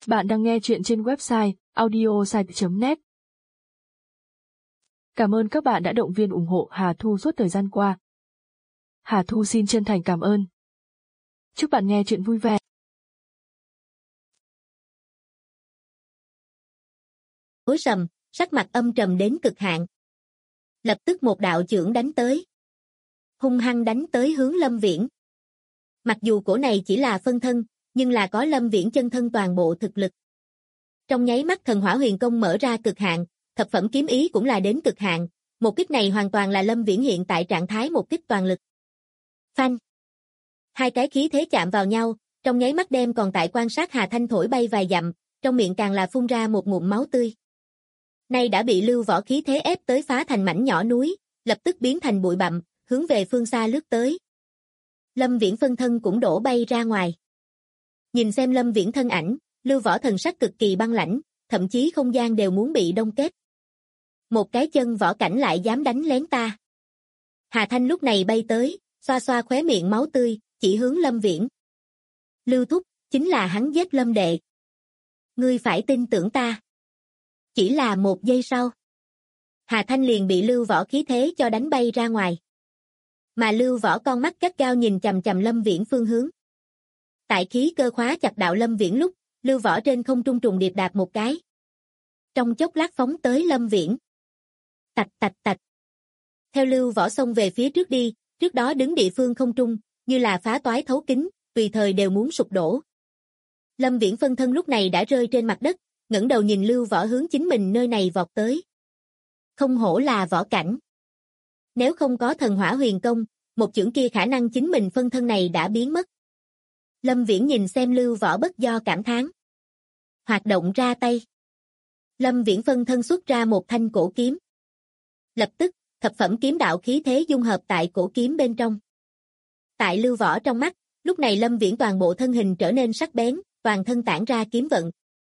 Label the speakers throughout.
Speaker 1: Bạn đang nghe chuyện trên website audiosite.net. Cảm ơn các bạn đã động viên ủng hộ Hà Thu suốt thời gian qua. Hà Thu xin chân thành cảm ơn. Chúc bạn nghe chuyện vui vẻ.
Speaker 2: Tối sầm, sắc mặt âm trầm đến cực hạn. Lập tức một đạo chưởng đánh tới. Hung hăng đánh tới hướng Lâm Viễn. Mặc dù cổ này chỉ là phân thân, nhưng là có Lâm Viễn chân thân toàn bộ thực lực. Trong nháy mắt thần hỏa huyền công mở ra cực hạn, thập phẩm kiếm ý cũng là đến cực hạn, một kích này hoàn toàn là Lâm Viễn hiện tại trạng thái một kích toàn lực. Phanh! Hai cái khí thế chạm vào nhau, trong nháy mắt đem còn tại quan sát Hà Thanh thổi bay vài dặm, trong miệng càng là phun ra một ngụm máu tươi. Nay đã bị Lưu Võ khí thế ép tới phá thành mảnh nhỏ núi, lập tức biến thành bụi bặm, hướng về phương xa lướt tới. Lâm Viễn phân thân cũng đổ bay ra ngoài. Nhìn xem Lâm Viễn thân ảnh, Lưu Võ thần sắc cực kỳ băng lãnh, thậm chí không gian đều muốn bị đông kết. Một cái chân võ cảnh lại dám đánh lén ta. Hà Thanh lúc này bay tới, xoa xoa khóe miệng máu tươi, chỉ hướng Lâm Viễn. Lưu thúc, chính là hắn giết Lâm đệ. Ngươi phải tin tưởng ta. Chỉ là một giây sau. Hà Thanh liền bị Lưu Võ khí thế cho đánh bay ra ngoài. Mà Lưu Võ con mắt gắt gao nhìn chằm chằm Lâm Viễn phương hướng. Tại khí cơ khóa chặt đạo Lâm Viễn lúc, Lưu Võ trên không trung trùng điệp đạp một cái. Trong chốc lát phóng tới Lâm Viễn. Tạch tạch tạch. Theo Lưu Võ xông về phía trước đi, trước đó đứng địa phương không trung, như là phá toái thấu kính, tùy thời đều muốn sụp đổ. Lâm Viễn phân thân lúc này đã rơi trên mặt đất, ngẩng đầu nhìn Lưu Võ hướng chính mình nơi này vọt tới. Không hổ là võ cảnh. Nếu không có thần hỏa huyền công, một chưởng kia khả năng chính mình phân thân này đã biến mất. Lâm Viễn nhìn xem Lưu Võ bất do cảm thán. Hoạt động ra tay. Lâm Viễn phân thân xuất ra một thanh cổ kiếm. Lập tức, thập phẩm kiếm đạo khí thế dung hợp tại cổ kiếm bên trong. Tại Lưu Võ trong mắt, lúc này Lâm Viễn toàn bộ thân hình trở nên sắc bén, toàn thân tản ra kiếm vận.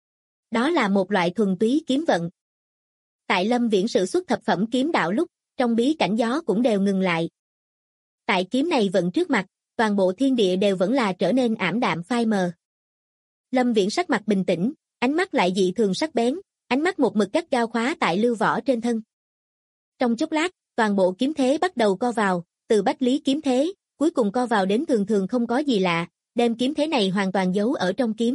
Speaker 2: Đó là một loại thuần túy kiếm vận. Tại Lâm Viễn sử xuất thập phẩm kiếm đạo lúc, trong bí cảnh gió cũng đều ngừng lại. Tại kiếm này vận trước mặt, toàn bộ thiên địa đều vẫn là trở nên ảm đạm phai mờ. Lâm Viễn sắc mặt bình tĩnh, ánh mắt lại dị thường sắc bén, ánh mắt một mực gắt gao khóa tại Lưu Võ trên thân. Trong chốc lát, toàn bộ kiếm thế bắt đầu co vào, từ bách lý kiếm thế, cuối cùng co vào đến thường thường không có gì lạ, đem kiếm thế này hoàn toàn giấu ở trong kiếm.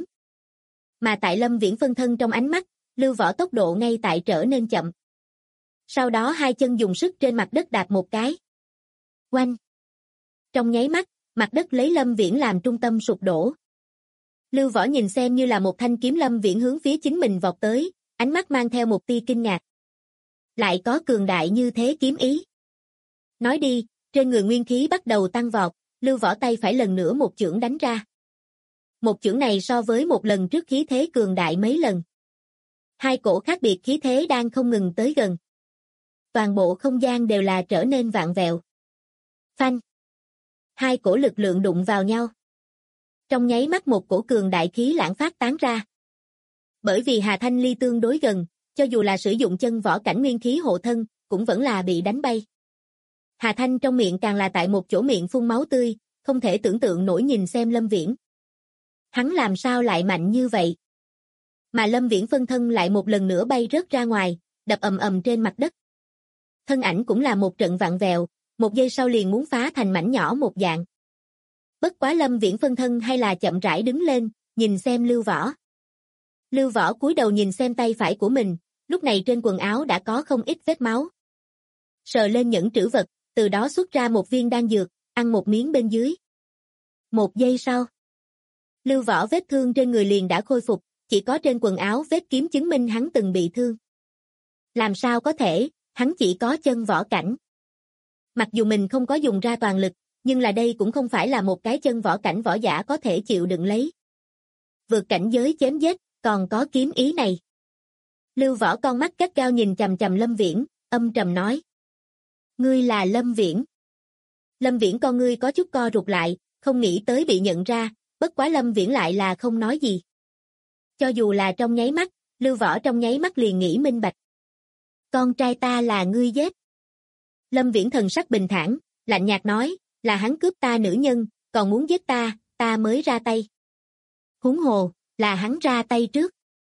Speaker 2: Mà tại Lâm Viễn phân thân trong ánh mắt, Lưu Võ tốc độ ngay tại trở nên chậm. Sau đó hai chân dùng sức trên mặt đất đạp một cái. Oanh! Trong nháy mắt, mặt đất lấy Lâm Viễn làm trung tâm sụp đổ. Lưu Võ nhìn xem như là một thanh kiếm Lâm Viễn hướng phía chính mình vọt tới, ánh mắt mang theo một tia kinh ngạc. Lại có cường đại như thế kiếm ý. Nói đi, trên người nguyên khí bắt đầu tăng vọt, Lưu Võ tay phải lần nữa một chưởng đánh ra. Một chưởng này so với một lần trước khí thế cường đại mấy lần. Hai cổ khác biệt khí thế đang không ngừng tới gần. Toàn bộ không gian đều là trở nên vạn vẹo. Phanh! Hai cổ lực lượng đụng vào nhau. Trong nháy mắt một cổ cường đại khí lãng phát tán ra. Bởi vì Hà Thanh ly tương đối gần, cho dù là sử dụng chân võ cảnh nguyên khí hộ thân, cũng vẫn là bị đánh bay. Hà Thanh trong miệng càng là tại một chỗ miệng phun máu tươi, không thể tưởng tượng nổi nhìn xem Lâm Viễn. Hắn làm sao lại mạnh như vậy? Mà Lâm Viễn phân thân lại một lần nữa bay rớt ra ngoài, đập ầm ầm trên mặt đất. Thân ảnh cũng là một trận vặn vẹo, một giây sau liền muốn phá thành mảnh nhỏ một dạng. Bất quá Lâm Viễn phân thân hay là chậm rãi đứng lên, nhìn xem Lưu Võ. Lưu Võ cúi đầu nhìn xem tay phải của mình, lúc này trên quần áo đã có không ít vết máu. Sờ lên nhẫn trữ vật, từ đó xuất ra một viên đan dược, ăn một miếng bên dưới. Một giây sau, Lưu Võ vết thương trên người liền đã khôi phục, chỉ có trên quần áo vết kiếm chứng minh hắn từng bị thương. Làm sao có thể, hắn chỉ có chân võ cảnh. Mặc dù mình không có dùng ra toàn lực, nhưng là đây cũng không phải là một cái chân võ cảnh võ giả có thể chịu đựng lấy. Vượt cảnh giới chém giết, còn có kiếm ý này. Lưu Võ con mắt gắt gao nhìn chằm chằm Lâm Viễn, âm trầm nói. Ngươi là Lâm Viễn. Lâm Viễn con ngươi có chút co rụt lại, không nghĩ tới bị nhận ra, bất quá Lâm Viễn lại là không nói gì. Cho dù là trong nháy mắt, Lưu Võ trong nháy mắt liền nghĩ minh bạch. Con trai ta là ngươi giết. Lâm Viễn thần sắc bình thản, lạnh nhạt nói, là hắn cướp ta nữ nhân, còn muốn giết ta, ta mới ra tay. Huống hồ, Là hắn ra tay trước.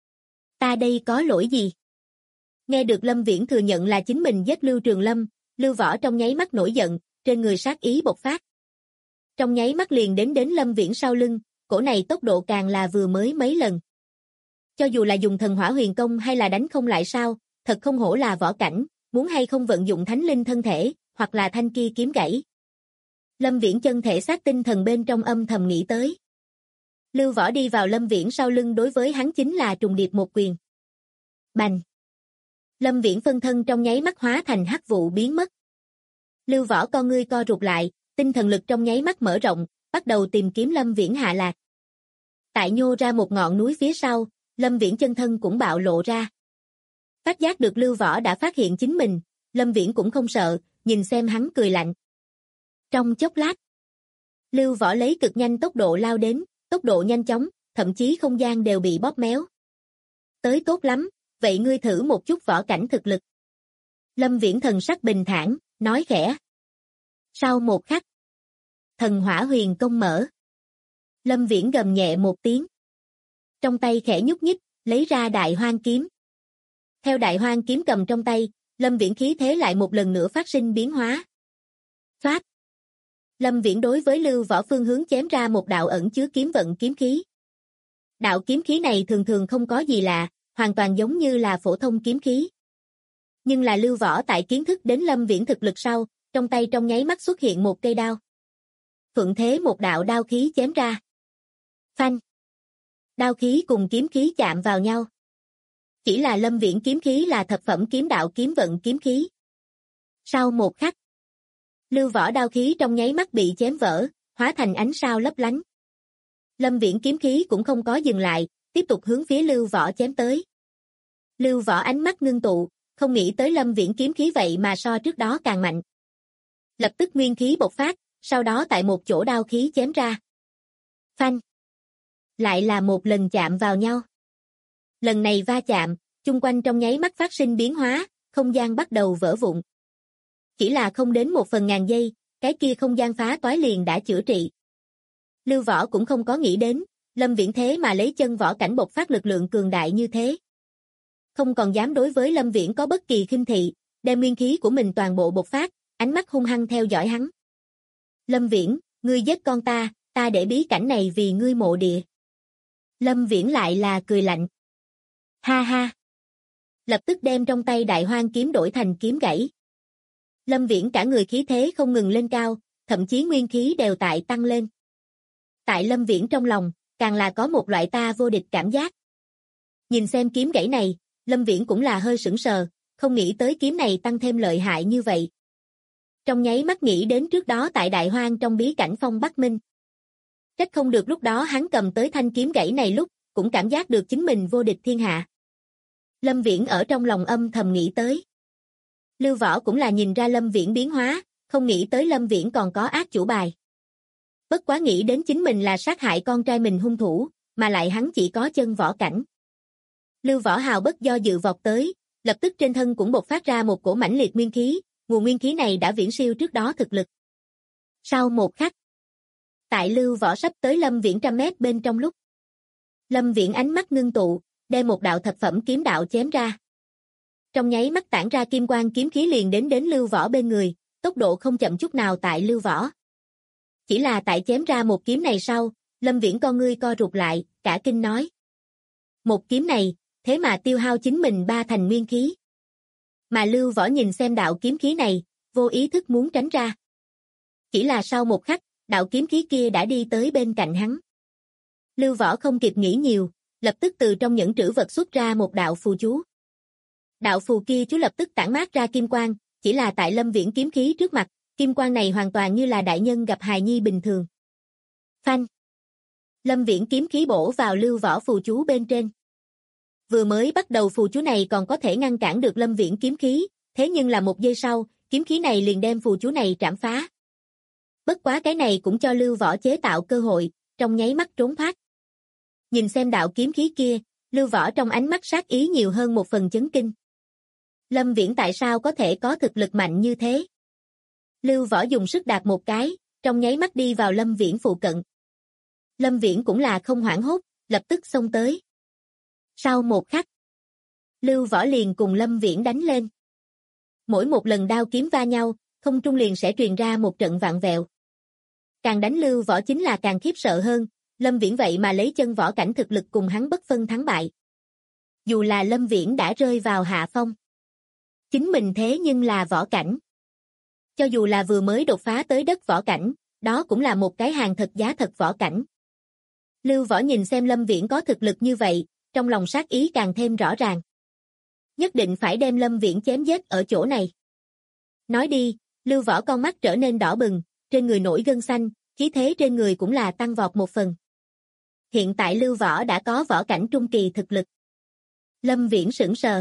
Speaker 2: Ta đây có lỗi gì? Nghe được Lâm Viễn thừa nhận là chính mình giết Lưu Trường Lâm, Lưu Võ trong nháy mắt nổi giận, trên người sát ý bộc phát. Trong nháy mắt liền đến Lâm Viễn sau lưng, cổ này tốc độ càng là vừa mới mấy lần. Cho dù là dùng thần hỏa huyền công hay là đánh không lại sao, thật không hổ là võ cảnh, muốn hay không vận dụng thánh linh thân thể, hoặc là thanh kia kiếm gãy. Lâm Viễn chân thể xác tinh thần bên trong âm thầm nghĩ tới. Lưu Võ đi vào Lâm Viễn sau lưng đối với hắn chính là trùng điệp một quyền. Bành! Lâm Viễn phân thân trong nháy mắt hóa thành hắc vụ biến mất. Lưu Võ con ngươi co rụt lại, tinh thần lực trong nháy mắt mở rộng, bắt đầu tìm kiếm Lâm Viễn hạ lạc. Tại nhô ra một ngọn núi phía sau, Lâm Viễn chân thân cũng bạo lộ ra. Phát giác được Lưu Võ đã phát hiện chính mình, Lâm Viễn cũng không sợ, nhìn xem hắn cười lạnh. Trong chốc lát, Lưu Võ lấy cực nhanh tốc độ lao đến, tốc độ nhanh chóng, thậm chí không gian đều bị bóp méo. Tới tốt lắm, vậy ngươi thử một chút võ cảnh thực lực. Lâm Viễn thần sắc bình thản, nói khẽ. Sau một khắc, thần hỏa huyền công mở. Lâm Viễn gầm nhẹ một tiếng. Trong tay khẽ nhúc nhích, lấy ra đại hoang kiếm. Theo đại hoang kiếm cầm trong tay, Lâm Viễn khí thế lại một lần nữa phát sinh biến hóa. Phát. Lâm Viễn đối với Lưu Võ phương hướng chém ra một đạo ẩn chứa kiếm vận kiếm khí. Đạo kiếm khí này thường thường không có gì lạ, hoàn toàn giống như là phổ thông kiếm khí. Nhưng là Lưu Võ tại kiến thức đến Lâm Viễn thực lực sau, trong tay trong nháy mắt xuất hiện một cây đao. Thuận thế một đạo đao khí chém ra. Phanh. Đao khí cùng kiếm khí chạm vào nhau. Chỉ là Lâm Viễn kiếm khí là thập phẩm kiếm đạo kiếm vận kiếm khí. Sau một khắc, Lưu Võ đao khí trong nháy mắt bị chém vỡ, hóa thành ánh sao lấp lánh. Lâm Viễn kiếm khí cũng không có dừng lại, tiếp tục hướng phía Lưu Võ chém tới. Lưu Võ ánh mắt ngưng tụ, không nghĩ tới Lâm Viễn kiếm khí vậy mà so trước đó càng mạnh. Lập tức nguyên khí bộc phát, sau đó tại một chỗ đao khí chém ra. Phanh. Lại là một lần chạm vào nhau. Lần này va chạm, chung quanh trong nháy mắt phát sinh biến hóa, không gian bắt đầu vỡ vụn. Chỉ là không đến 1/1000 giây, cái kia không gian phá toái liền đã chữa trị. Lưu Võ cũng không có nghĩ đến, Lâm Viễn thế mà lấy chân võ cảnh bộc phát lực lượng cường đại như thế. Không còn dám đối với Lâm Viễn có bất kỳ khinh thị, đem nguyên khí của mình toàn bộ bộc phát, ánh mắt hung hăng theo dõi hắn. Lâm Viễn, ngươi giết con ta để bí cảnh này vì ngươi mộ địa. Lâm Viễn lại là cười lạnh. Ha ha. Lập tức đem trong tay đại hoang kiếm đổi thành kiếm gãy. Lâm Viễn cả người khí thế không ngừng lên cao, thậm chí nguyên khí đều tại tăng lên. Tại Lâm Viễn trong lòng, càng là có một loại ta vô địch cảm giác. Nhìn xem kiếm gãy này, Lâm Viễn cũng là hơi sững sờ, không nghĩ tới kiếm này tăng thêm lợi hại như vậy. Trong nháy mắt nghĩ đến trước đó tại Đại Hoang trong bí cảnh Phong Bắc Minh. Trách không được lúc đó hắn cầm tới thanh kiếm gãy này lúc, cũng cảm giác được chính mình vô địch thiên hạ. Lâm Viễn ở trong lòng âm thầm nghĩ tới. Lưu Võ cũng là nhìn ra Lâm Viễn biến hóa, không nghĩ tới Lâm Viễn còn có ác chủ bài. Bất quá nghĩ đến chính mình là sát hại con trai mình hung thủ, mà lại hắn chỉ có chân võ cảnh. Lưu Võ hào bất do dự vọt tới, lập tức trên thân cũng bộc phát ra một cổ mãnh liệt nguyên khí, nguồn nguyên khí này đã viễn siêu trước đó thực lực. Sau một khắc, tại Lưu Võ sắp tới Lâm Viễn 100 mét bên trong lúc, Lâm Viễn ánh mắt ngưng tụ, đem một đạo thập phẩm kiếm đạo chém ra. Trong nháy mắt tản ra kim quang kiếm khí liền đến Lưu Võ bên người, tốc độ không chậm chút nào tại Lưu Võ. Chỉ là tại chém ra một kiếm này sau, Lâm Viễn con ngươi co rụt lại, cả kinh nói. Một kiếm này, thế mà tiêu hao chính mình 3 thành nguyên khí. Mà Lưu Võ nhìn xem đạo kiếm khí này, vô ý thức muốn tránh ra. Chỉ là sau một khắc, đạo kiếm khí kia đã đi tới bên cạnh hắn. Lưu Võ không kịp nghĩ nhiều, lập tức từ trong những trữ vật xuất ra một đạo phù chú. Đạo phù kia chú lập tức tản mát ra kim quang, chỉ là tại Lâm Viễn kiếm khí trước mặt, kim quang này hoàn toàn như là đại nhân gặp hài nhi bình thường. Phanh. Lâm Viễn kiếm khí bổ vào Lưu Võ phù chú bên trên. Vừa mới bắt đầu phù chú này còn có thể ngăn cản được Lâm Viễn kiếm khí, thế nhưng là một giây sau, kiếm khí này liền đem phù chú này trảm phá. Bất quá cái này cũng cho Lưu Võ chế tạo cơ hội, trong nháy mắt trốn thoát. Nhìn xem đạo kiếm khí kia, Lưu Võ trong ánh mắt sát ý nhiều hơn một phần chấn kinh. Lâm Viễn tại sao có thể có thực lực mạnh như thế? Lưu Võ dùng sức đạp một cái, trong nháy mắt đi vào Lâm Viễn phụ cận. Lâm Viễn cũng là không hoảng hốt, lập tức xông tới. Sau một khắc, Lưu Võ liền cùng Lâm Viễn đánh lên. Mỗi một lần đao kiếm va nhau, không trung liền sẽ truyền ra một trận vạn vẹo. Càng đánh Lưu Võ chính là càng khiếp sợ hơn, Lâm Viễn vậy mà lấy chân võ cảnh thực lực cùng hắn bất phân thắng bại. Dù là Lâm Viễn đã rơi vào hạ phong, chính mình thế nhưng là võ cảnh. Cho dù là vừa mới đột phá tới đất võ cảnh, đó cũng là một cái hàng thật giá thật võ cảnh. Lưu Võ nhìn xem Lâm Viễn có thực lực như vậy, trong lòng sát ý càng thêm rõ ràng. Nhất định phải đem Lâm Viễn chém giết ở chỗ này. Nói đi, Lưu Võ con mắt trở nên đỏ bừng, trên người nổi gân xanh, khí thế trên người cũng là tăng vọt một phần. Hiện tại Lưu Võ đã có võ cảnh trung kỳ thực lực. Lâm Viễn sững sờ.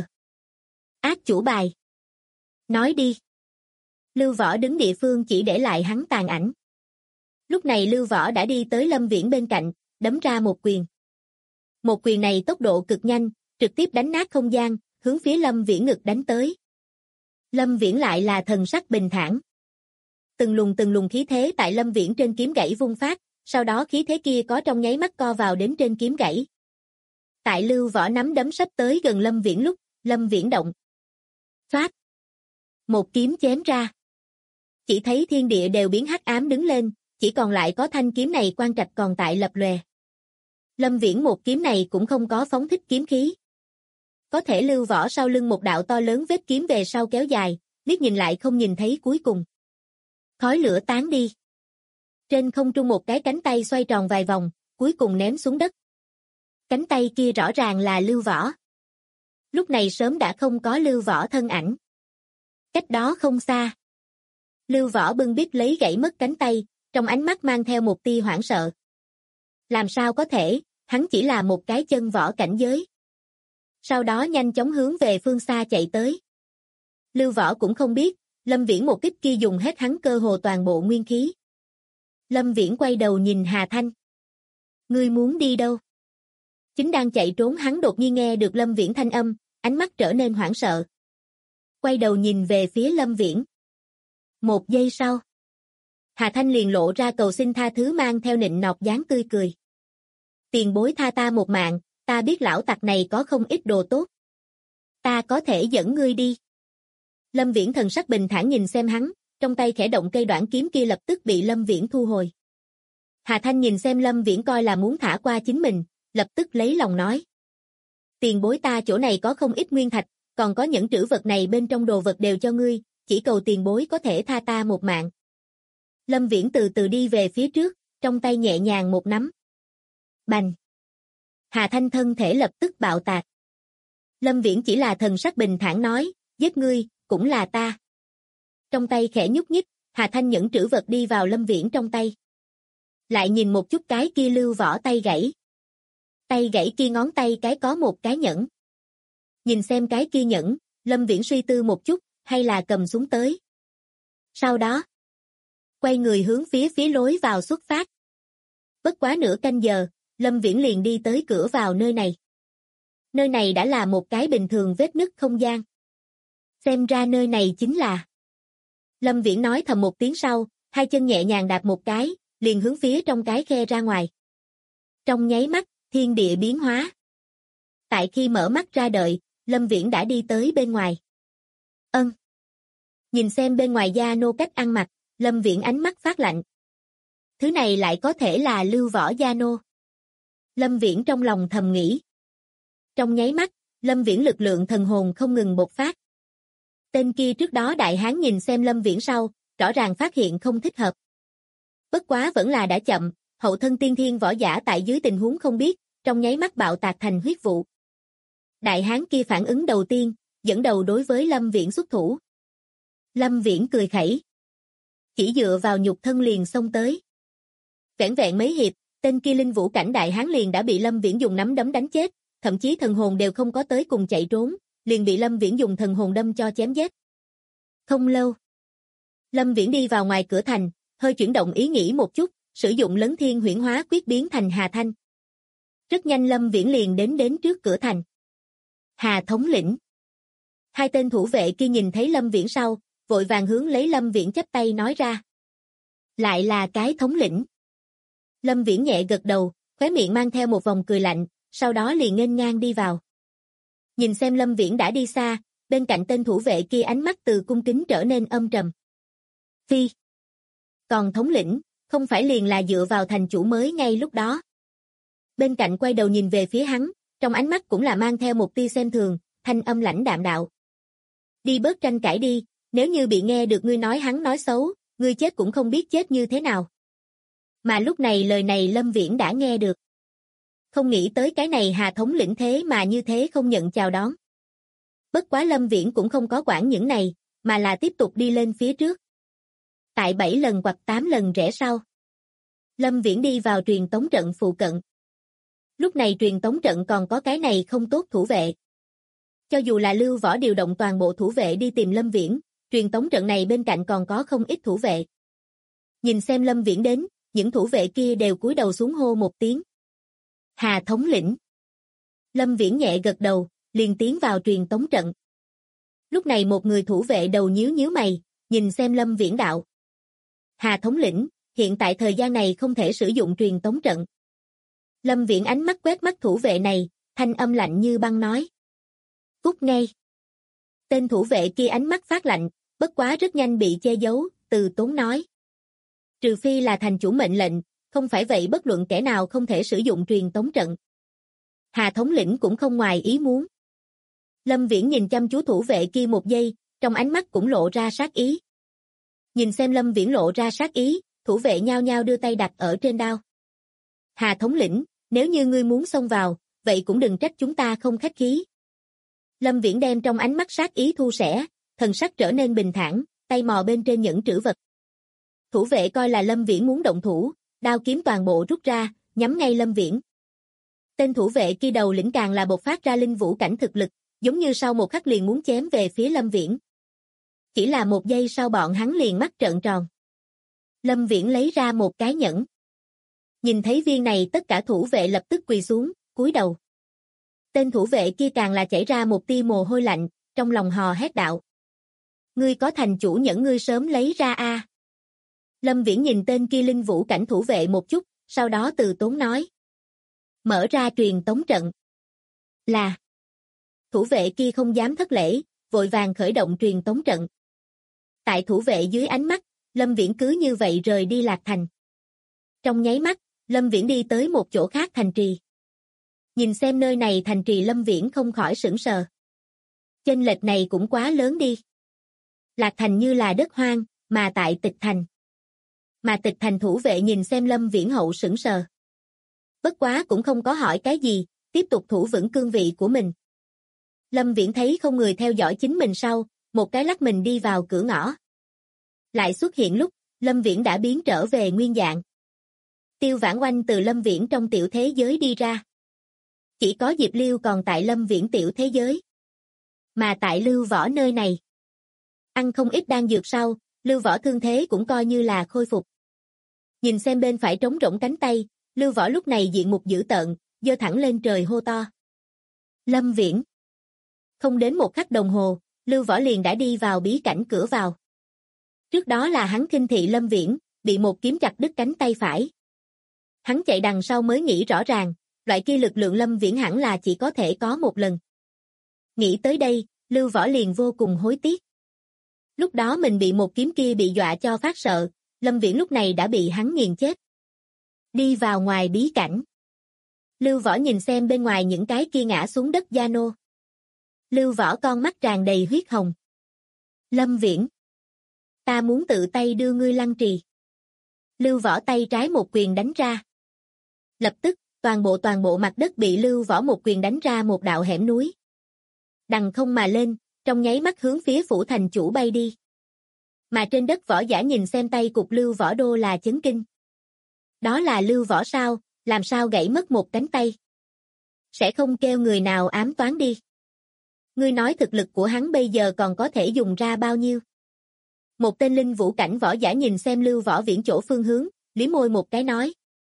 Speaker 2: Ác chủ bài. Nói đi. Lưu Võ đứng địa phương chỉ để lại hắn tàn ảnh. Lúc này Lưu Võ đã đi tới Lâm Viễn bên cạnh, đấm ra một quyền. Một quyền này tốc độ cực nhanh, trực tiếp đánh nát không gian, hướng phía Lâm Viễn ngực đánh tới. Lâm Viễn lại là thần sắc bình thản. Từng luồng khí thế tại Lâm Viễn trên kiếm gãy vung phát, sau đó khí thế kia có trong nháy mắt co vào đến trên kiếm gãy. Tại Lưu Võ nắm đấm sắp tới gần Lâm Viễn lúc, Lâm Viễn động. Xoát. Một kiếm chém ra. Chỉ thấy thiên địa đều biến hắc ám đứng lên, chỉ còn lại có thanh kiếm này quang trạch còn tại lập lòe. Lâm Viễn một kiếm này cũng không có phóng thích kiếm khí. Có thể Lưu Võ sau lưng một đạo to lớn vết kiếm về sau kéo dài, liếc nhìn lại không nhìn thấy cuối cùng. Khói lửa tán đi. Trên không trung một cái cánh tay xoay tròn vài vòng, cuối cùng ném xuống đất. Cánh tay kia rõ ràng là Lưu Võ. Lúc này sớm đã không có Lưu Võ thân ảnh. Cách đó không xa. Lưu Võ bưng bít lấy gãy mất cánh tay, trong ánh mắt mang theo một tia hoảng sợ. Làm sao có thể, hắn chỉ là một cái chân võ cảnh giới. Sau đó nhanh chóng hướng về phương xa chạy tới. Lưu Võ cũng không biết, Lâm Viễn một kích kia dùng hết hắn cơ hồ toàn bộ nguyên khí. Lâm Viễn quay đầu nhìn Hà Thanh. Ngươi muốn đi đâu? Chính đang chạy trốn hắn đột nhiên nghe được Lâm Viễn thanh âm, ánh mắt trở nên hoảng sợ. Quay đầu nhìn về phía Lâm Viễn. Một giây sau, Hà Thanh liền lộ ra cầu xin tha thứ mang theo nịnh nọt dáng tươi cười. Tiền bối tha ta một mạng, ta biết lão tặc này có không ít đồ tốt. Ta có thể dẫn ngươi đi. Lâm Viễn thần sắc bình thản nhìn xem hắn, trong tay khẽ động cây đoạn kiếm kia lập tức bị Lâm Viễn thu hồi. Hà Thanh nhìn xem Lâm Viễn coi là muốn thả qua chính mình, lập tức lấy lòng nói. Tiền bối ta chỗ này có không ít nguyên thạch, còn có những trữ vật này bên trong đồ vật đều cho ngươi, chỉ cầu tiền bối có thể tha ta một mạng. Lâm Viễn từ từ đi về phía trước, trong tay nhẹ nhàng một nắm. Bành! Hà Thanh thân thể lập tức bạo tạc. Lâm Viễn chỉ là thần sắc bình thản nói, giết ngươi, cũng là ta. Trong tay khẽ nhúc nhích, Hà Thanh những trữ vật đi vào Lâm Viễn trong tay. Lại nhìn một chút cái kia Lưu Võ tay gãy. Tay gãy kia ngón tay cái có một cái nhẫn. Nhìn xem cái kia nhẫn, Lâm Viễn suy tư một chút, hay là cầm xuống tới. Sau đó, quay người hướng phía lối vào xuất phát. Bất quá nửa canh giờ, Lâm Viễn liền đi tới cửa vào nơi này. Nơi này đã là một cái bình thường vết nứt không gian. Xem ra nơi này chính là. Lâm Viễn nói thầm một tiếng sau, hai chân nhẹ nhàng đạp một cái, liền hướng phía trong cái khe ra ngoài. Trong nháy mắt, thiên địa biến hóa. Tại khi mở mắt ra đợi, Lâm Viễn đã đi tới bên ngoài. Nhìn xem bên ngoài gia nô cách ăn mặc, Lâm Viễn ánh mắt phát lạnh. Thứ này lại có thể là Lưu Võ gia nô. Lâm Viễn trong lòng thầm nghĩ. Trong nháy mắt, Lâm Viễn lực lượng thần hồn không ngừng bộc phát. Tên kia trước đó đại hán nhìn xem Lâm Viễn sau, rõ ràng phát hiện không thích hợp. Bất quá vẫn là đã chậm, hậu thân tiên thiên võ giả tại dưới tình huống không biết, trong nháy mắt bạo tạc thành huyết vụ. Đại hán kia phản ứng đầu tiên, dẫn đầu đối với Lâm Viễn xuất thủ. Lâm Viễn cười khẩy. Chỉ dựa vào nhục thân liền xông tới. Vẻn vẹn mấy hiệp, tên kia linh vũ cảnh đại hán liền đã bị Lâm Viễn dùng nắm đấm đánh chết, thậm chí thần hồn đều không có tới cùng chạy trốn, liền bị Lâm Viễn dùng thần hồn đâm cho chém giết. Không lâu, Lâm Viễn đi vào ngoài cửa thành, hơi chuyển động ý nghĩ một chút, sử dụng Lấn Thiên Huyễn Hóa quyết biến thành Hà Thanh. Rất nhanh Lâm Viễn liền đến trước cửa thành. Hà thống lĩnh. Hai tên thủ vệ kia nhìn thấy Lâm Viễn sau, vội vàng hướng lấy Lâm Viễn chắp tay nói ra. Lại là cái thống lĩnh. Lâm Viễn nhẹ gật đầu, khóe miệng mang theo một vòng cười lạnh, sau đó liền nghênh ngang đi vào. Nhìn xem Lâm Viễn đã đi xa, bên cạnh tên thủ vệ kia ánh mắt từ cung kính trở nên âm trầm. Phi. Còn thống lĩnh, không phải liền là dựa vào thành chủ mới ngay lúc đó. Bên cạnh quay đầu nhìn về phía hắn, trong ánh mắt cũng là mang theo một tia xem thường, thanh âm lãnh đạm đạo. Đi bớt tranh cãi đi, nếu như bị nghe được ngươi nói hắn nói xấu, ngươi chết cũng không biết chết như thế nào. Mà lúc này lời này Lâm Viễn đã nghe được. Không nghĩ tới cái này Hà thống lĩnh thế mà như thế không nhận chào đón. Bất quá Lâm Viễn cũng không có quản những này, mà là tiếp tục đi lên phía trước. Tại 7 lần hoặc 8 lần rẽ sau, Lâm Viễn đi vào truyền tống trận phụ cận. Lúc này truyền tống trận còn có cái này không tốt thủ vệ. Cho dù là Lưu Võ điều động toàn bộ thủ vệ đi tìm Lâm Viễn, truyền tống trận này bên cạnh còn có không ít thủ vệ. Nhìn xem Lâm Viễn đến, những thủ vệ kia đều cúi đầu xuống hô một tiếng. Hà thống lĩnh. Lâm Viễn nhẹ gật đầu, liền tiến vào truyền tống trận. Lúc này một người thủ vệ đầu nhíu nhíu mày, nhìn xem Lâm Viễn đạo. Hà thống lĩnh, hiện tại thời gian này không thể sử dụng truyền tống trận. Lâm Viễn ánh mắt quét mắt thủ vệ này, thanh âm lạnh như băng nói. Cút ngay. Tên thủ vệ kia ánh mắt phát lạnh, bất quá rất nhanh bị che giấu, từ tốn nói. Trừ phi là thành chủ mệnh lệnh, không phải vậy bất luận kẻ nào không thể sử dụng truyền tống trận. Hà thống lĩnh cũng không ngoài ý muốn. Lâm Viễn nhìn chăm chú thủ vệ kia một giây, trong ánh mắt cũng lộ ra sát ý. Nhìn xem Lâm Viễn lộ ra sát ý, thủ vệ nhao nhao đưa tay đặt ở trên đao. Hà thống lĩnh, nếu như ngươi muốn xông vào, vậy cũng đừng trách chúng ta không khách khí. Lâm Viễn đem trong ánh mắt sát ý thu xẻ, thần sắc trở nên bình thản, tay mò bên trên những trữ vật. Thủ vệ coi là Lâm Viễn muốn động thủ, đao kiếm toàn bộ rút ra, nhắm ngay Lâm Viễn. Tên thủ vệ kia đầu lĩnh càng là bộc phát ra linh vũ cảnh thực lực, giống như sau một khắc liền muốn chém về phía Lâm Viễn. Chỉ là một giây sau bọn hắn liền mắt trợn tròn. Lâm Viễn lấy ra một cái nhẫn. Nhìn thấy viên này tất cả thủ vệ lập tức quỳ xuống, cúi đầu. Tên thủ vệ kia càng là chảy ra một tia mồ hôi lạnh, trong lòng hò hét đạo. Ngươi có thành chủ nhẫn ngươi sớm lấy ra a. Lâm Viễn nhìn tên kia linh vũ cảnh thủ vệ một chút, sau đó từ tốn nói. Mở ra truyền tống trận. Là. Thủ vệ kia không dám thất lễ, vội vàng khởi động truyền tống trận. Tại thủ vệ dưới ánh mắt, Lâm Viễn cứ như vậy rời đi Lạc Thành. Trong nháy mắt, Lâm Viễn đi tới một chỗ khác thành trì. Nhìn xem nơi này thành trì Lâm Viễn không khỏi sửng sờ. Chênh lệch này cũng quá lớn đi. Lạc Thành như là đất hoang, mà tại Tịch Thành. Mà Tịch Thành thủ vệ nhìn xem Lâm Viễn hậu sửng sờ. Bất quá cũng không có hỏi cái gì, tiếp tục thủ vững cương vị của mình. Lâm Viễn thấy không người theo dõi chính mình sau, một cái lắc mình đi vào cửa ngõ. Lại xuất hiện lúc, Lâm Viễn đã biến trở về nguyên dạng. Tiêu Vãn Oanh từ Lâm Viễn trong tiểu thế giới đi ra. Chỉ có Diệp Liêu còn tại Lâm Viễn tiểu thế giới. Mà tại Lưu Võ nơi này, ăn không ít đan dược sau, Lưu Võ thương thế cũng coi như là khôi phục. Nhìn xem bên phải trống rỗng cánh tay, Lưu Võ lúc này diện mục dữ tợn, giơ thẳng lên trời hô to. Lâm Viễn. Không đến một khắc đồng hồ, Lưu Võ liền đã đi vào bí cảnh cửa vào. Trước đó là hắn khinh thị Lâm Viễn, bị một kiếm chặt đứt cánh tay phải. Hắn chạy đằng sau mới nghĩ rõ ràng, loại kia lực lượng Lâm Viễn hẳn là chỉ có thể có một lần. Nghĩ tới đây, Lưu Võ liền vô cùng hối tiếc. Lúc đó mình bị một kiếm kia bị dọa cho phát sợ, Lâm Viễn lúc này đã bị hắn nghiền chết. Đi vào ngoài bí cảnh. Lưu Võ nhìn xem bên ngoài những cái kia ngã xuống đất gia nô. Lưu Võ con mắt tràn đầy huyết hồng. Lâm Viễn. Ta muốn tự tay đưa ngươi lăng trì. Lưu Võ tay trái một quyền đánh ra. Lập tức, toàn bộ mặt đất bị Lưu Võ một quyền đánh ra một đạo hẻm núi. Đằng không mà lên, trong nháy mắt hướng phía phủ thành chủ bay đi. Mà trên đất võ giả nhìn xem tay cục Lưu Võ đô là chấn kinh. Đó là Lưu Võ sao, làm sao gãy mất một cánh tay? Sẽ không kêu người nào ám toán đi. Ngươi nói thực lực của hắn bây giờ còn có thể dùng ra bao nhiêu? Một tên linh vũ cảnh võ giả nhìn xem Lưu Võ Viễn chỗ phương hướng, liếm môi một cái nói.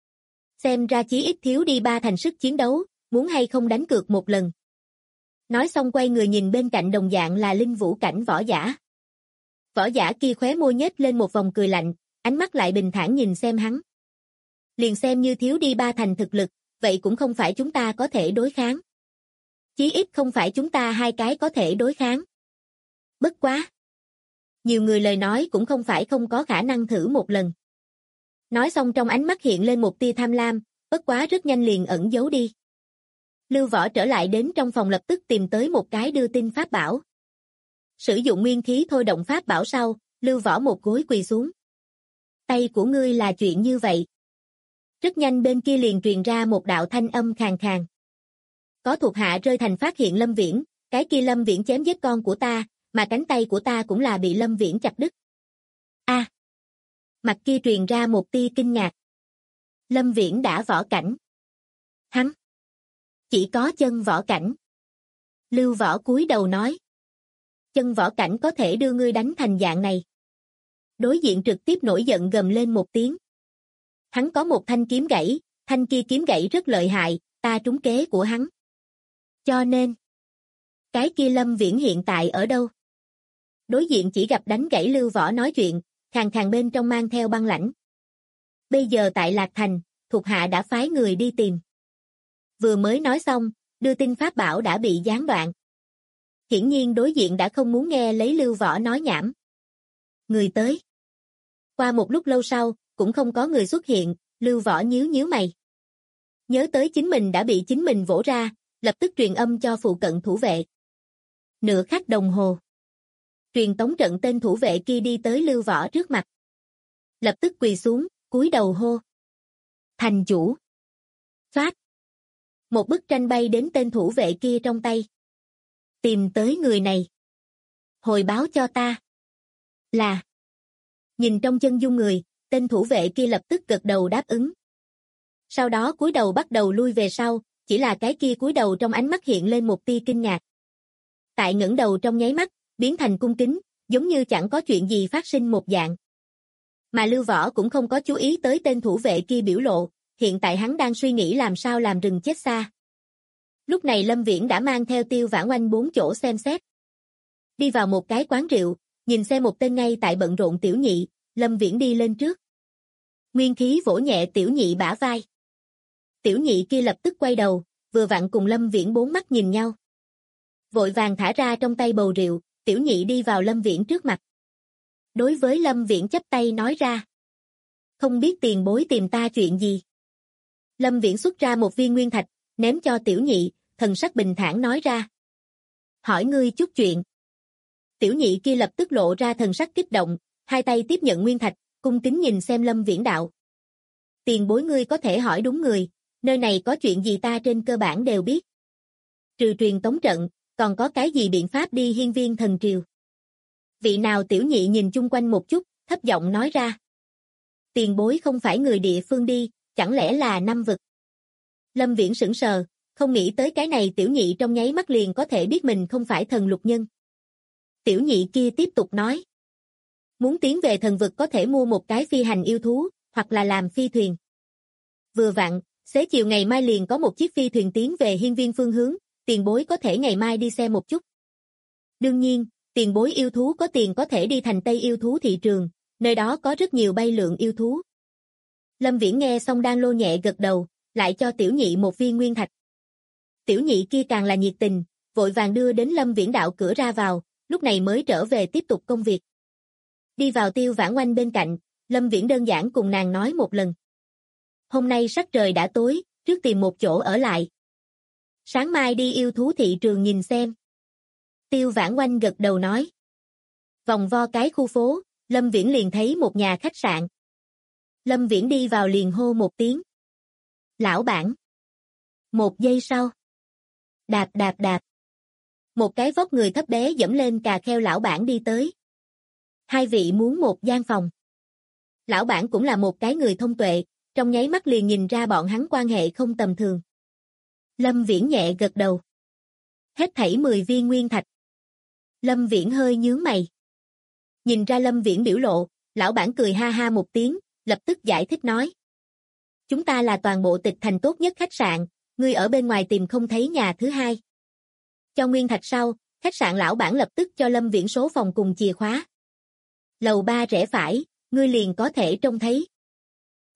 Speaker 2: Xem ra chí ít thiếu đi 3 thành sức chiến đấu, muốn hay không đánh cược một lần. Nói xong quay người nhìn bên cạnh đồng dạng là linh vũ cảnh võ giả. Võ giả kia khóe môi nhếch lên một vòng cười lạnh, ánh mắt lại bình thản nhìn xem hắn. Liền xem như thiếu đi 3 thành thực lực, vậy cũng không phải chúng ta có thể đối kháng. Chí ít không phải chúng ta hai cái có thể đối kháng. Bất quá. Nhiều người lời nói cũng không phải không có khả năng thử một lần. Nói xong trong ánh mắt hiện lên một tia tham lam, bất quá rất nhanh liền ẩn giấu đi. Lưu Võ trở lại đến trong phòng lập tức tìm tới một cái đưa tin pháp bảo. Sử dụng nguyên khí thôi động pháp bảo sau, Lưu Võ một gối quỳ xuống. Tay của ngươi là chuyện như vậy. Rất nhanh bên kia liền truyền ra một đạo thanh âm khàn khàn. Có thuộc hạ rơi thành phát hiện Lâm Viễn, cái kia Lâm Viễn chém giết con của ta, mà cánh tay của ta cũng là bị Lâm Viễn chặt đứt. A. Mặt kia truyền ra một tia kinh ngạc. Lâm Viễn đã võ cảnh. Hắn chỉ có chân võ cảnh. Lưu Võ cúi đầu nói. Chân võ cảnh có thể đưa ngươi đánh thành dạng này. Đối diện trực tiếp nổi giận gầm lên một tiếng. Hắn có một thanh kiếm gãy, thanh kia kiếm gãy rất lợi hại, ta trúng kế của hắn. Cho nên, cái kia Lâm Viễn hiện tại ở đâu? Đối diện chỉ gặp đánh gãy Lưu Võ nói chuyện, khàn khàn bên trong mang theo băng lãnh. Bây giờ tại Lạc Thành, thuộc hạ đã phái người đi tìm. Vừa mới nói xong, đưa tin pháp bảo đã bị gián đoạn. Hiển nhiên đối diện đã không muốn nghe lấy Lưu Võ nói nhảm. Người tới. Qua một lúc lâu sau, cũng không có người xuất hiện, Lưu Võ nhíu nhíu mày. Nhớ tới chính mình đã bị chính mình vỗ ra, lập tức truyền âm cho phụ cận thủ vệ. Nửa khắc đồng hồ. Truyền tống trận tên thủ vệ kia đi tới Lưu Võ trước mặt. Lập tức quỳ xuống, cúi đầu hô. Thành chủ. Phát. Một bức tranh bay đến tên thủ vệ kia trong tay. Tìm tới người này. Hồi báo cho ta. Là. Nhìn trong chân dung người, tên thủ vệ kia lập tức gật đầu đáp ứng. Sau đó cúi đầu bắt đầu lui về sau, chỉ là cái kia cúi đầu trong ánh mắt hiện lên một tia kinh ngạc. Tại ngẩng đầu trong nháy mắt, biến thành cung kính, giống như chẳng có chuyện gì phát sinh một dạng. Mà Lưu Võ cũng không có chú ý tới tên thủ vệ kia biểu lộ, hiện tại hắn đang suy nghĩ làm sao làm rừng chết xa. Lúc này Lâm Viễn đã mang theo Tiêu Vãn Oanh 4 chỗ xem xét. Đi vào một cái quán rượu, nhìn xem một tên ngay tại bận rộn tiểu nhị, Lâm Viễn đi lên trước. Nguyên khí vỗ nhẹ tiểu nhị bả vai. Tiểu nhị kia lập tức quay đầu, vừa vặn cùng Lâm Viễn bốn mắt nhìn nhau. Vội vàng thả ra trong tay bầu rượu, tiểu nhị đi vào Lâm Viễn trước mặt. Đối với Lâm Viễn chắp tay nói ra. Không biết tiền bối tìm ta chuyện gì. Lâm Viễn xuất ra một viên nguyên thạch, ném cho tiểu nhị, thần sắc bình thản nói ra. Hỏi ngươi chút chuyện. Tiểu nhị kia lập tức lộ ra thần sắc kích động, hai tay tiếp nhận nguyên thạch, cung kính nhìn xem Lâm Viễn đạo. Tiền bối ngươi có thể hỏi đúng người, nơi này có chuyện gì ta trên cơ bản đều biết. Trừ truyền tống trận, còn có cái gì biện pháp đi hiên viên thần triều. Vị nào tiểu nhị nhìn chung quanh một chút, thấp giọng nói ra. Tiền bối không phải người địa phương đi, chẳng lẽ là Năm Vực. Lâm Viễn sững sờ, không nghĩ tới cái này tiểu nhị trong nháy mắt liền có thể biết mình không phải thần lục nhân. Tiểu nhị kia tiếp tục nói. Muốn tiến về thần vực có thể mua một cái phi hành yêu thú, hoặc là làm phi thuyền. Vừa vặn, xế chiều ngày mai liền có một chiếc phi thuyền tiến về hiên viên phương hướng, tiền bối có thể ngày mai đi xem một chút. Đương nhiên, tiền bối yêu thú có tiền có thể đi thành Tây yêu thú thị trường, nơi đó có rất nhiều bay lượn yêu thú. Lâm Viễn nghe xong đang lô nhẹ gật đầu, lại cho tiểu nhị một viên nguyên thạch. Tiểu nhị kia càng là nhiệt tình, vội vàng đưa đến Lâm Viễn đạo cửa ra vào, lúc này mới trở về tiếp tục công việc. Đi vào Tiêu Vãn Oanh bên cạnh, Lâm Viễn đơn giản cùng nàng nói một lần. Hôm nay sắc trời đã tối, trước tìm một chỗ ở lại. Sáng mai đi yêu thú thị trường nhìn xem. Tiêu Vãn Oanh gật đầu nói. Vòng vo cái khu phố, Lâm Viễn liền thấy một nhà khách sạn. Lâm Viễn đi vào liền hô một tiếng. Lão bản. Một giây sau. Đạp đạp đạp. Một cái vóc người thấp bé dẫm lên cà kheo lão bản đi tới. Hai vị muốn một gian phòng. Lão bản cũng là một cái người thông tuệ, trong nháy mắt liền nhìn ra bọn hắn quan hệ không tầm thường. Lâm Viễn nhẹ gật đầu. Hết thảy 10 viên nguyên thạch. Lâm Viễn hơi nhướng mày. Nhìn ra Lâm Viễn biểu lộ, lão bản cười ha ha một tiếng, lập tức giải thích nói. Chúng ta là toàn bộ Tịch Thành tốt nhất khách sạn, ngươi ở bên ngoài tìm không thấy nhà thứ hai. Cho nguyên thạch sau, khách sạn lão bản lập tức cho Lâm Viễn số phòng cùng chìa khóa. Lầu 3 rẽ phải, ngươi liền có thể trông thấy.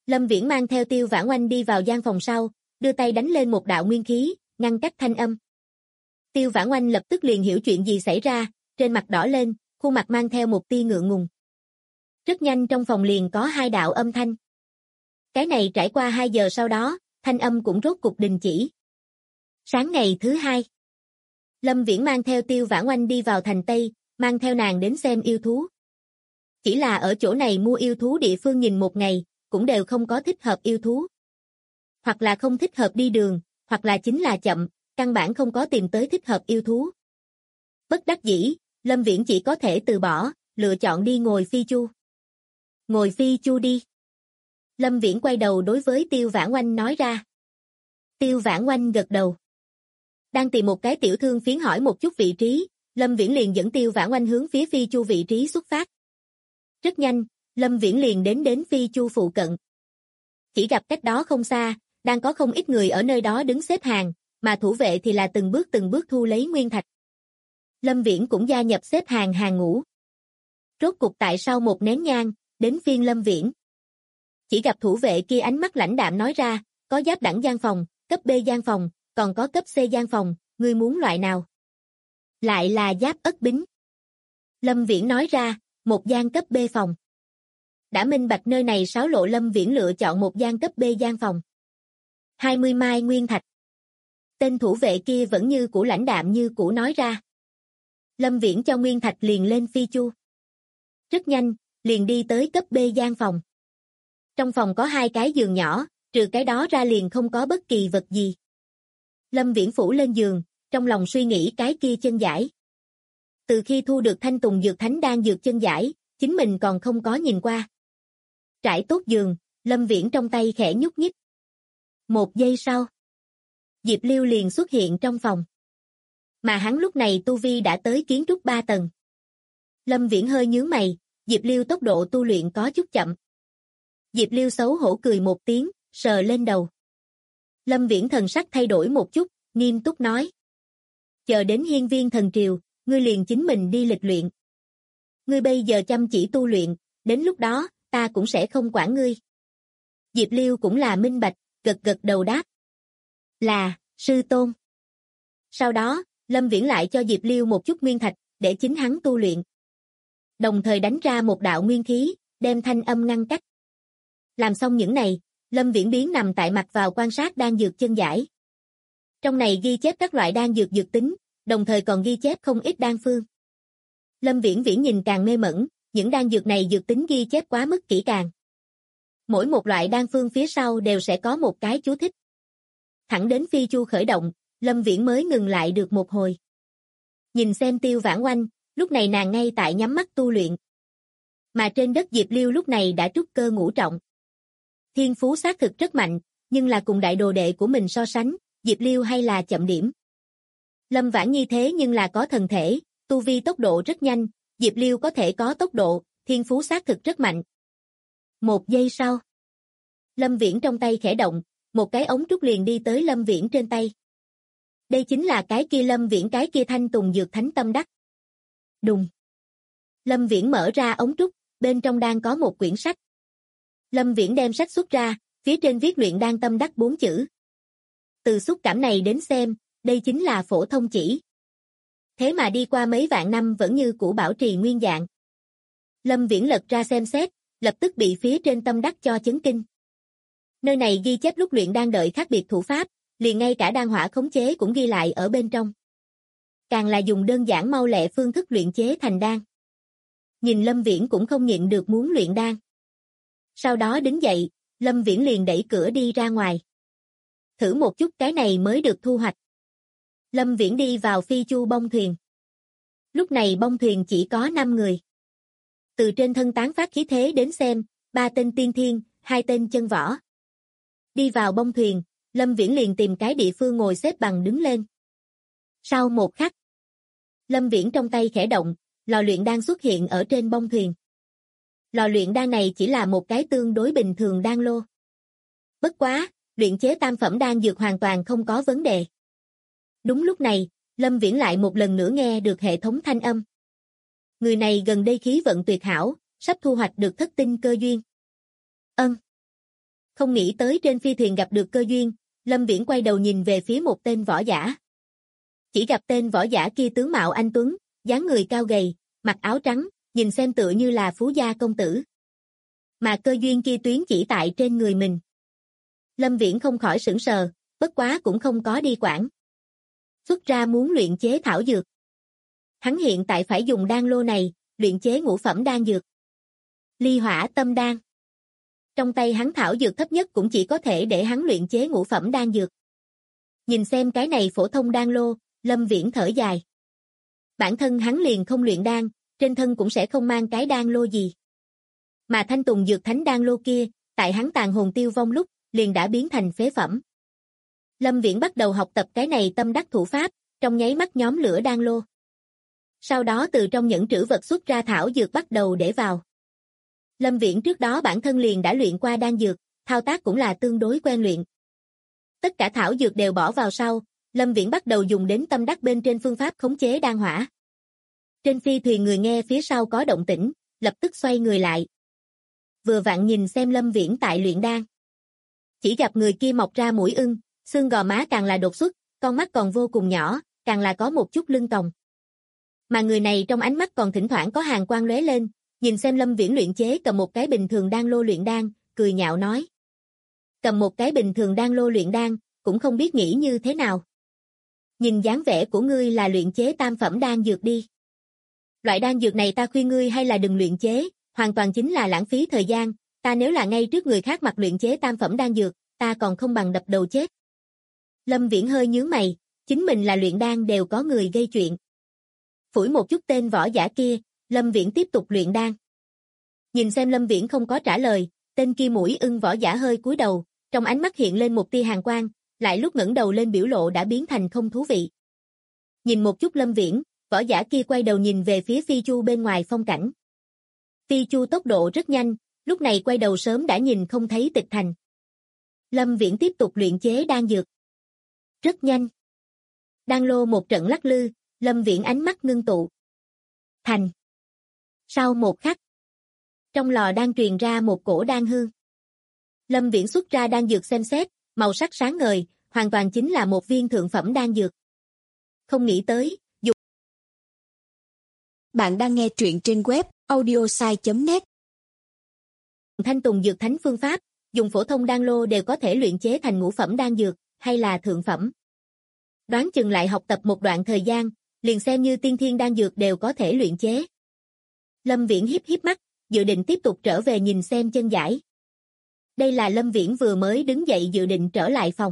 Speaker 2: Lâm Viễn mang theo Tiêu Vãn Oanh đi vào gian phòng sau, đưa tay đánh lên một đạo nguyên khí, ngăn cách thanh âm. Tiêu Vãn Oanh lập tức liền hiểu chuyện gì xảy ra, trên mặt đỏ lên, khuôn mặt mang theo một tia ngượng ngùng. Rất nhanh trong phòng liền có 2 đạo âm thanh. Cái này trải qua 2 giờ sau đó, thanh âm cũng rốt cục đình chỉ. Sáng ngày thứ 2, Lâm Viễn mang theo Tiêu Vãn Oanh đi vào thành Tây, mang theo nàng đến xem yêu thú. Chỉ là ở chỗ này mua yêu thú địa phương nhìn một ngày, cũng đều không có thích hợp yêu thú. Hoặc là không thích hợp đi đường, hoặc là chính là chậm, căn bản không có tìm tới thích hợp yêu thú. Bất đắc dĩ, Lâm Viễn chỉ có thể từ bỏ, lựa chọn đi ngồi phi chu. Ngồi phi chu đi. Lâm Viễn quay đầu đối với Tiêu Vãn Oanh nói ra. Tiêu Vãn Oanh gật đầu. Đang tìm một cái tiểu thương phiến hỏi một chút vị trí, Lâm Viễn liền dẫn Tiêu Vãn Oanh hướng phía phi chu vị trí xuất phát. Rất nhanh, Lâm Viễn liền đến phi chu phụ cận. Chỉ gặp cách đó không xa, đang có không ít người ở nơi đó đứng xếp hàng, mà thủ vệ thì là từng bước thu lấy nguyên thạch. Lâm Viễn cũng gia nhập xếp hàng ngũ. Rốt cục tại sau một nén nhang, đến phiên Lâm Viễn. Chỉ gặp thủ vệ kia ánh mắt lãnh đạm nói ra, có giáp đẳng gian phòng, cấp B gian phòng, còn có cấp C gian phòng, ngươi muốn loại nào? Lại là giáp ất bính. Lâm Viễn nói ra, một gian cấp B phòng. Đã minh bạch nơi này sáo lộ Lâm Viễn lựa chọn một gian cấp B gian phòng. 20 mai nguyên thạch. Tên thủ vệ kia vẫn như cũ lãnh đạm như cũ nói ra. Lâm Viễn cho nguyên thạch liền lên phi chu. Rất nhanh, liền đi tới cấp B gian phòng. Trong phòng có 2 cái giường nhỏ, trừ cái đó ra liền không có bất kỳ vật gì. Lâm Viễn phủ lên giường, trong lòng suy nghĩ cái kia chân giải. Từ khi thu được Thanh Tùng Dược Thánh Đan dược chân giải, chính mình còn không có nhìn qua. Trải tốt giường, Lâm Viễn trong tay khẽ nhúc nhích. 1 giây sau, Diệp Lưu liền xuất hiện trong phòng. Mà hắn lúc này tu vi đã tới kiến trúc 3 tầng. Lâm Viễn hơi nhướng mày, Diệp Lưu tốc độ tu luyện có chút chậm. Diệp Lưu xấu hổ cười một tiếng, sờ lên đầu. Lâm Viễn thần sắc thay đổi một chút, nghiêm túc nói. Chờ đến hiên viên thần triều, ngươi liền chính mình đi lịch luyện. Ngươi bây giờ chăm chỉ tu luyện, đến lúc đó, ta cũng sẽ không quản ngươi. Diệp Lưu cũng là minh bạch, gật đầu đáp. Là, sư tôn. Sau đó, Lâm Viễn lại cho Diệp Lưu một chút nguyên thạch, để chính hắn tu luyện. Đồng thời đánh ra một đạo nguyên khí, đem thanh âm ngăn cách. Làm xong những này, Lâm Viễn biến nằm tại mặt vào quan sát đan dược chân giải. Trong này ghi chép các loại đan dược dược tính, đồng thời còn ghi chép không ít đan phương. Lâm Viễn nhìn càng mê mẩn, những đan dược này dược tính ghi chép quá mức kỹ càng. Mỗi một loại đan phương phía sau đều sẽ có một cái chú thích. Thẳng đến phi chu khởi động, Lâm Viễn mới ngừng lại được một hồi. Nhìn xem Tiêu Vãn Oanh, lúc này nàng ngay tại nhắm mắt tu luyện. Mà trên đất Diệp Lưu lúc này đã trúc cơ ngũ trọng. Thiên phú xác thực rất mạnh, nhưng là cùng đại đồ đệ của mình so sánh, Diệp Lưu hay là chậm điểm. Lâm Vãn Nhi thế nhưng là có thần thể, tu vi tốc độ rất nhanh, Diệp Lưu có thể có tốc độ, thiên phú xác thực rất mạnh. 1 giây sau, Lâm Viễn trong tay khẽ động, một cái ống trúc liền đi tới Lâm Viễn trên tay. Đây chính là cái kia Lâm Viễn cái kia Thanh Tùng Dược Thánh Tâm Đắc. Đùng. Lâm Viễn mở ra ống trúc, bên trong đang có một quyển sách. Lâm Viễn đem sách xuất ra, phía trên viết luyện đan tâm đắc 4 chữ. Từ xúc cảm này đến xem, đây chính là phổ thông chỉ. Thế mà đi qua mấy vạn năm vẫn như cũ bảo trì nguyên dạng. Lâm Viễn lật ra xem xét, lập tức bị phía trên tâm đắc cho chấn kinh. Nơi này ghi chép lúc luyện đan đợi khác biệt thủ pháp, liền ngay cả đan hỏa khống chế cũng ghi lại ở bên trong. Càng là dùng đơn giản mau lẹ phương thức luyện chế thành đan. Nhìn Lâm Viễn cũng không nhịn được muốn luyện đan. Sau đó đứng dậy, Lâm Viễn liền đẩy cửa đi ra ngoài. Thử một chút cái này mới được thu hoạch. Lâm Viễn đi vào phi chu bông thuyền. Lúc này bông thuyền chỉ có 5 người. Từ trên thân tán phát khí thế đến xem, 3 tên tiên thiên, 2 tên chân võ. Đi vào bông thuyền, Lâm Viễn liền tìm cái địa phương ngồi xếp bằng đứng lên. Sau một khắc, Lâm Viễn trong tay khẽ động, lò luyện đan xuất hiện ở trên bông thuyền. Lò luyện đan này chỉ là một cái tương đối bình thường đan lô. Bất quá, luyện chế tam phẩm đan dược hoàn toàn không có vấn đề. Đúng lúc này, Lâm Viễn lại một lần nữa nghe được hệ thống thanh âm. Người này gần đây khí vận tuyệt hảo, sắp thu hoạch được thất tinh cơ duyên. không nghĩ tới trên phi thuyền gặp được cơ duyên, Lâm Viễn quay đầu nhìn về phía một tên võ giả. Chỉ gặp tên võ giả kia tướng mạo anh tuấn, dáng người cao gầy, mặc áo trắng, nhìn xem tựa như là phú gia công tử. Mà cơ duyên kia tuyến chỉ tại trên người mình. Lâm Viễn không khỏi sửng sờ, bất quá cũng không có đi quản. Xuất ra muốn luyện chế thảo dược. Hắn hiện tại phải dùng đan lô này, luyện chế ngũ phẩm đan dược. Ly hỏa tâm đan. Trong tay hắn thảo dược thấp nhất cũng chỉ có thể để hắn luyện chế ngũ phẩm đan dược. Nhìn xem cái này phổ thông đan lô, Lâm Viễn thở dài. Bản thân hắn liền không luyện đan, trên thân cũng sẽ không mang cái đan lô gì. Mà Thanh Tùng Dược Thánh đan lô kia, tại hắn tàn hồn tiêu vong lúc, liền đã biến thành phế phẩm. Lâm Viễn bắt đầu học tập cái này tâm đắc thủ pháp, trong nháy mắt nhóm lửa đan lô. Sau đó từ trong những trữ vật xuất ra thảo dược bắt đầu để vào. Lâm Viễn trước đó bản thân liền đã luyện qua đan dược, thao tác cũng là tương đối quen luyện. Tất cả thảo dược đều bỏ vào sau, Lâm Viễn bắt đầu dùng đến tâm đắc bên trên phương pháp khống chế đan hỏa. Trên phi thuyền người nghe phía sau có động tĩnh, lập tức xoay người lại. Vừa vặn nhìn xem Lâm Viễn tại luyện đan. Chỉ gặp người kia mọc ra mũi ưng, xương gò má càng là đột xuất, con mắt còn vô cùng nhỏ, càng là có một chút lưng còng. Mà người này trong ánh mắt còn thỉnh thoảng có hàn quang lóe lên, nhìn xem Lâm Viễn luyện chế cầm một cái bình thường đan lô luyện đan, cười nhạo nói. Cầm một cái bình thường đan lô luyện đan, cũng không biết nghĩ như thế nào. Nhìn dáng vẻ của ngươi là luyện chế tam phẩm đan dược đi. Loại đan dược này ta khuyên ngươi hay là đừng luyện chế, hoàn toàn chính là lãng phí thời gian, ta nếu là ngay trước người khác mặt luyện chế tam phẩm đan dược, ta còn không bằng đập đầu chết. Lâm Viễn hơi nhướng mày, chính mình là luyện đan đều có người gây chuyện. Phủi một chút tên võ giả kia, Lâm Viễn tiếp tục luyện đan. Nhìn xem Lâm Viễn không có trả lời, tên kia mũi ưng võ giả hơi cúi đầu, trong ánh mắt hiện lên một tia hàn quang, lại lúc ngẩng đầu lên biểu lộ đã biến thành không thú vị. Nhìn một chút Lâm Viễn, võ giả kia quay đầu nhìn về phía phi chu bên ngoài phong cảnh. Phi chu tốc độ rất nhanh, lúc này quay đầu sớm đã nhìn không thấy tịch thành. Lâm Viễn tiếp tục luyện chế đan dược. Rất nhanh. Đan lô một trận lắc lư, Lâm Viễn ánh mắt ngưng tụ. Thành. Sau một khắc, trong lò đang truyền ra một cổ đan hương. Lâm Viễn xuất ra đan dược xem xét, màu sắc sáng ngời, hoàn toàn chính là một viên thượng phẩm đan dược. Không nghĩ tới, dùng.
Speaker 3: Bạn đang nghe truyện trên web audiosai.net.
Speaker 2: Thanh Tùng Dược Thánh phương pháp, dùng phổ thông đan lô đều có thể luyện chế thành ngũ phẩm đan dược, hay là thượng phẩm. Đoán chừng lại học tập một đoạn thời gian, liền xem như tiên thiên đan dược đều có thể luyện chế. Lâm Viễn híp híp mắt, dự định tiếp tục trở về nhìn xem chân giải. Đây là Lâm Viễn vừa mới đứng dậy dự định trở lại phòng.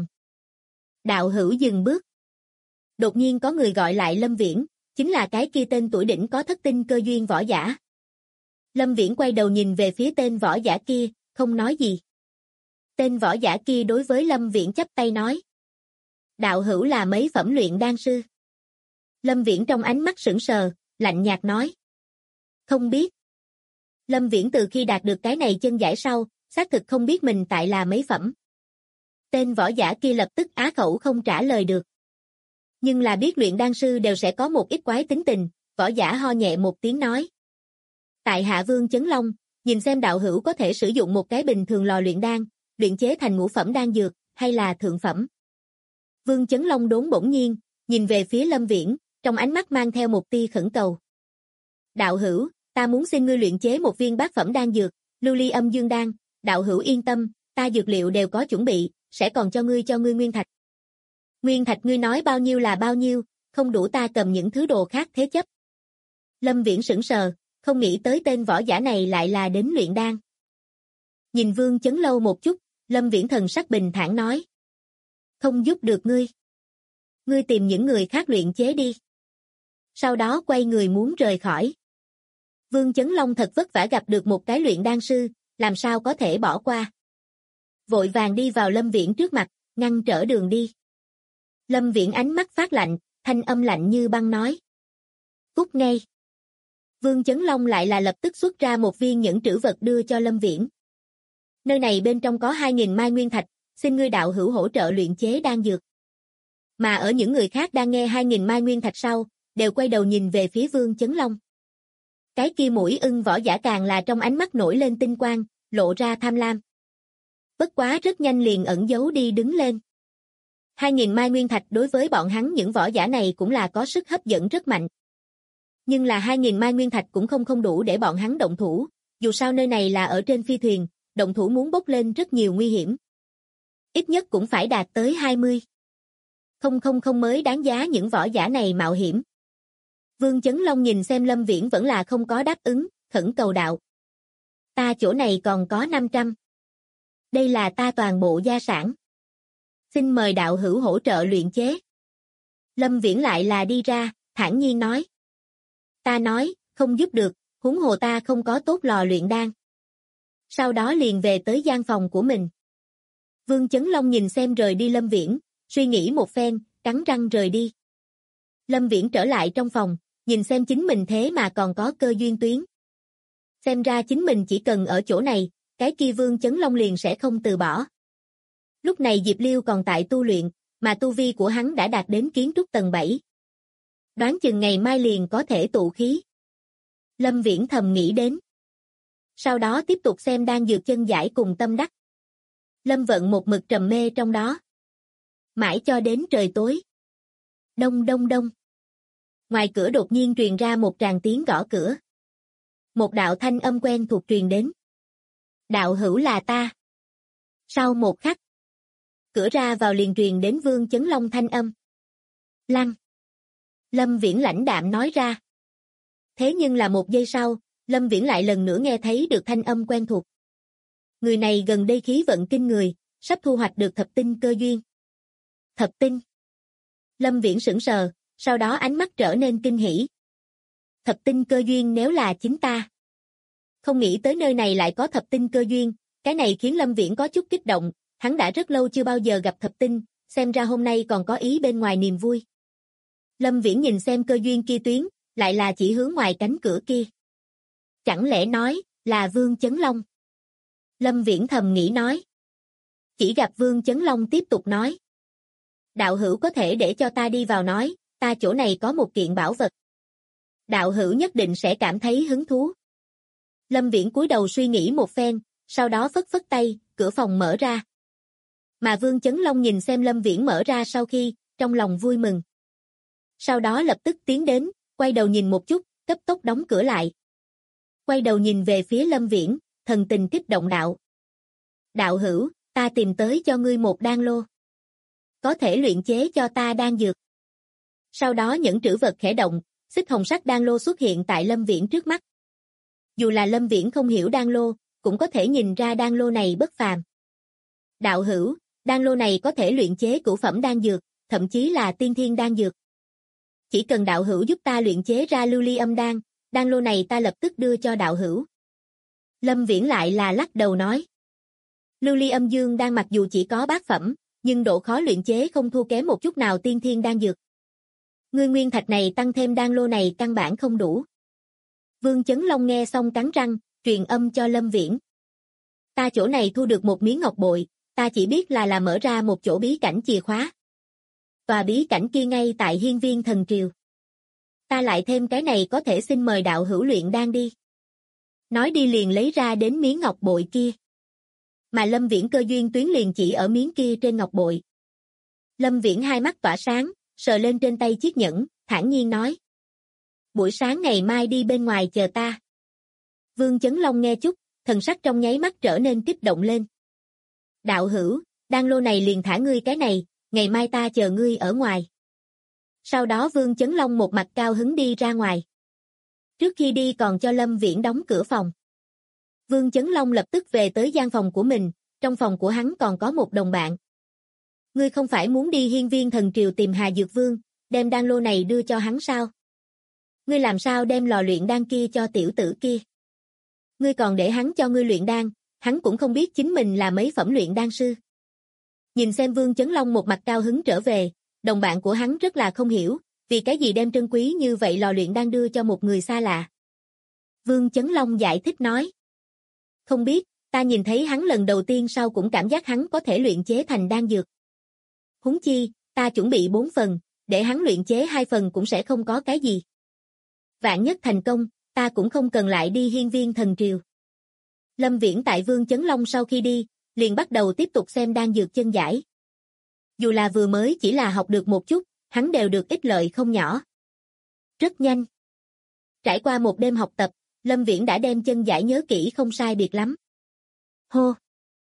Speaker 2: Đạo hữu dừng bước. Đột nhiên có người gọi lại Lâm Viễn, chính là cái kia tên tuổi đỉnh có thất tinh cơ duyên võ giả. Lâm Viễn quay đầu nhìn về phía tên võ giả kia, không nói gì. Tên võ giả kia đối với Lâm Viễn chắp tay nói. Đạo hữu là mấy phẩm luyện đan sư? Lâm Viễn trong ánh mắt sững sờ, lạnh nhạt nói. Không biết. Lâm Viễn từ khi đạt được cái này chân giải sau, xác thực không biết mình tại là mấy phẩm. Tên võ giả kia lập tức á khẩu không trả lời được. Nhưng là biết luyện đan sư đều sẽ có một ít quái tính tình, võ giả ho nhẹ một tiếng nói. Tại hạ Vương Chấn Long, nhìn xem đạo hữu có thể sử dụng một cái bình thường lò luyện đan, luyện chế thành ngũ phẩm đan dược, hay là thượng phẩm. Vương Chấn Long đốn bỗng nhiên, nhìn về phía Lâm Viễn, trong ánh mắt mang theo một tia khẩn cầu. Đạo hữu, ta muốn xin ngươi luyện chế một viên bát phẩm đan dược, lưu ly âm dương đan, đạo hữu yên tâm, ta dược liệu đều có chuẩn bị, sẽ còn cho ngươi nguyên thạch. Nguyên thạch ngươi nói bao nhiêu là bao nhiêu, không đủ ta cầm những thứ đồ khác thế chấp. Lâm Viễn sững sờ, không nghĩ tới tên võ giả này lại là đến luyện đan. Nhìn Vương Chấn Lâu một chút, Lâm Viễn thần sắc bình thản nói. Không giúp được ngươi. Ngươi tìm những người khác luyện chế đi. Sau đó quay người muốn rời khỏi. Vương Chấn Long thật vất vả gặp được một cái luyện đan sư, làm sao có thể bỏ qua. Vội vàng đi vào Lâm Viễn trước mặt, ngăn trở đường đi. Lâm Viễn ánh mắt phát lạnh, thanh âm lạnh như băng nói. Cút ngay. Vương Chấn Long lại là lập tức xuất ra một viên nhẫn trữ vật đưa cho Lâm Viễn. Nơi này bên trong có 2.000 mai nguyên thạch, xin ngươi đạo hữu hỗ trợ luyện chế đan dược. Mà ở những người khác đang nghe 2.000 mai nguyên thạch sau, đều quay đầu nhìn về phía Vương Chấn Long. Cái kia mũi ưng võ giả càng là trong ánh mắt nổi lên tinh quang, lộ ra tham lam. Bất quá rất nhanh liền ẩn giấu đi đứng lên. 2.000 mai nguyên thạch đối với bọn hắn những võ giả này cũng là có sức hấp dẫn rất mạnh. Nhưng là 2.000 mai nguyên thạch cũng không đủ để bọn hắn động thủ, dù sao nơi này là ở trên phi thuyền, động thủ muốn bốc lên rất nhiều nguy hiểm. Ít nhất cũng phải đạt tới 20. Không mới đáng giá những võ giả này mạo hiểm. Vương Chấn Long nhìn xem Lâm Viễn vẫn là không có đáp ứng, khẩn cầu đạo. Ta chỗ này còn có 500. Đây là ta toàn bộ gia sản. Xin mời đạo hữu hỗ trợ luyện chế. Lâm Viễn lại là đi ra, thản nhiên nói. Ta nói, không giúp được, huống hồ ta không có tốt lò luyện đan. Sau đó liền về tới gian phòng của mình. Vương Chấn Long nhìn xem rời đi Lâm Viễn, suy nghĩ một phen, cắn răng rời đi. Lâm Viễn trở lại trong phòng, nhìn xem chính mình thế mà còn có cơ duyên tuyến. Xem ra chính mình chỉ cần ở chỗ này, cái kia Vương Chấn Long liền sẽ không từ bỏ. Lúc này Diệp Liêu còn tại tu luyện, mà tu vi của hắn đã đạt đến kiến trúc tầng 7. Đoán chừng ngày mai liền có thể tụ khí. Lâm Viễn thầm nghĩ đến. Sau đó tiếp tục xem đan dược chân giải cùng tâm đắc. Lâm Vận một mực trầm mê trong đó. Mãi cho đến trời tối. Đông đông đông. Ngoài cửa đột nhiên truyền ra một tràng tiếng gõ cửa. Một đạo thanh âm quen thuộc truyền đến. Đạo hữu là ta. Sau một khắc. Cửa ra vào liền truyền đến Vương Chấn Long thanh âm. Lăng. Lâm Viễn lãnh đạm nói ra. Thế nhưng là một giây sau, Lâm Viễn lại lần nữa nghe thấy được thanh âm quen thuộc. Người này gần đây khí vận kinh người, sắp thu hoạch được thập tinh cơ duyên. Thập tinh. Lâm Viễn sững sờ, sau đó ánh mắt trở nên kinh hỉ. Thập tinh cơ duyên nếu là chính ta. Không nghĩ tới nơi này lại có thập tinh cơ duyên, cái này khiến Lâm Viễn có chút kích động, hắn đã rất lâu chưa bao giờ gặp thập tinh, xem ra hôm nay còn có ý bên ngoài niềm vui. Lâm Viễn nhìn xem cơ duyên kia tuyến, lại là chỉ hướng ngoài cánh cửa kia. Chẳng lẽ nói, là Vương Chấn Long? Lâm Viễn thầm nghĩ nói. Chỉ gặp Vương Chấn Long tiếp tục nói. Đạo hữu có thể để cho ta đi vào nói, ta chỗ này có một kiện bảo vật. Đạo hữu nhất định sẽ cảm thấy hứng thú. Lâm Viễn cúi đầu suy nghĩ một phen, sau đó phất phất tay, cửa phòng mở ra. Mà Vương Chấn Long nhìn xem Lâm Viễn mở ra sau khi, trong lòng vui mừng. Sau đó lập tức tiến đến, quay đầu nhìn một chút, cấp tốc đóng cửa lại. Quay đầu nhìn về phía Lâm Viễn, thần tình kích động đạo. Đạo hữu, ta tìm tới cho ngươi một đan lô. Có thể luyện chế cho ta đan dược. Sau đó những trữ vật khẽ động, xích hồng sắc đan lô xuất hiện tại Lâm Viễn trước mắt. Dù là Lâm Viễn không hiểu đan lô, cũng có thể nhìn ra đan lô này bất phàm. Đạo hữu, đan lô này có thể luyện chế cửu phẩm đan dược, thậm chí là tiên thiên đan dược. Chỉ cần đạo hữu giúp ta luyện chế ra lưu ly âm đan, đan lô này ta lập tức đưa cho đạo hữu. Lâm Viễn lại là lắc đầu nói. Lưu ly âm dương đan mặc dù chỉ có bát phẩm, nhưng độ khó luyện chế không thua kém một chút nào tiên thiên đan dược. Ngươi nguyên thạch này tăng thêm đan lô này căn bản không đủ. Vương Chấn Long nghe xong cắn răng, truyền âm cho Lâm Viễn. Ta chỗ này thu được một miếng ngọc bội, ta chỉ biết là mở ra một chỗ bí cảnh chìa khóa. Và bí cảnh kia ngay tại Hiên Viên Thần Triều. Ta lại thêm cái này có thể xin mời đạo hữu luyện đan đi. Nói đi liền lấy ra đến miếng ngọc bội kia. Mà Lâm Viễn cơ duyên tuyến liền chỉ ở miếng kia trên ngọc bội. Lâm Viễn hai mắt tỏa sáng, sờ lên trên tay chiếc nhẫn, thản nhiên nói. Buổi sáng ngày mai đi bên ngoài chờ ta. Vương Chấn Long nghe chút, thần sắc trong nháy mắt trở nên kích động lên. Đạo hữu, đan lô này liền thả ngươi cái này, ngày mai ta chờ ngươi ở ngoài. Sau đó Vương Chấn Long một mặt cao hứng đi ra ngoài. Trước khi đi còn cho Lâm Viễn đóng cửa phòng. Vương Chấn Long lập tức về tới gian phòng của mình, trong phòng của hắn còn có một đồng bạn. Ngươi không phải muốn đi Hiên Viên Thần Triều tìm Hà Dược Vương, đem đan lô này đưa cho hắn sao? Ngươi làm sao đem lò luyện đan kia cho tiểu tử kia? Ngươi còn để hắn cho ngươi luyện đan, hắn cũng không biết chính mình là mấy phẩm luyện đan sư. Nhìn xem Vương Chấn Long một mặt cao hứng trở về, đồng bạn của hắn rất là không hiểu, vì cái gì đem trân quý như vậy lò luyện đan đưa cho một người xa lạ. Vương Chấn Long giải thích nói. Không biết, ta nhìn thấy hắn lần đầu tiên sau cũng cảm giác hắn có thể luyện chế thành đan dược. Huống chi, ta chuẩn bị 4 phần, để hắn luyện chế 2 phần cũng sẽ không có cái gì. Vạn nhất thành công, ta cũng không cần lại đi Hiên Viên Thần Triều. Lâm Viễn tại Vương Chấn Long sau khi đi, liền bắt đầu tiếp tục xem đan dược chân giải. Dù là vừa mới chỉ là học được một chút, hắn đều được ích lợi không nhỏ. Rất nhanh. Trải qua một đêm học tập, Lâm Viễn đã đem chân giải nhớ kỹ không sai biệt lắm. Hô!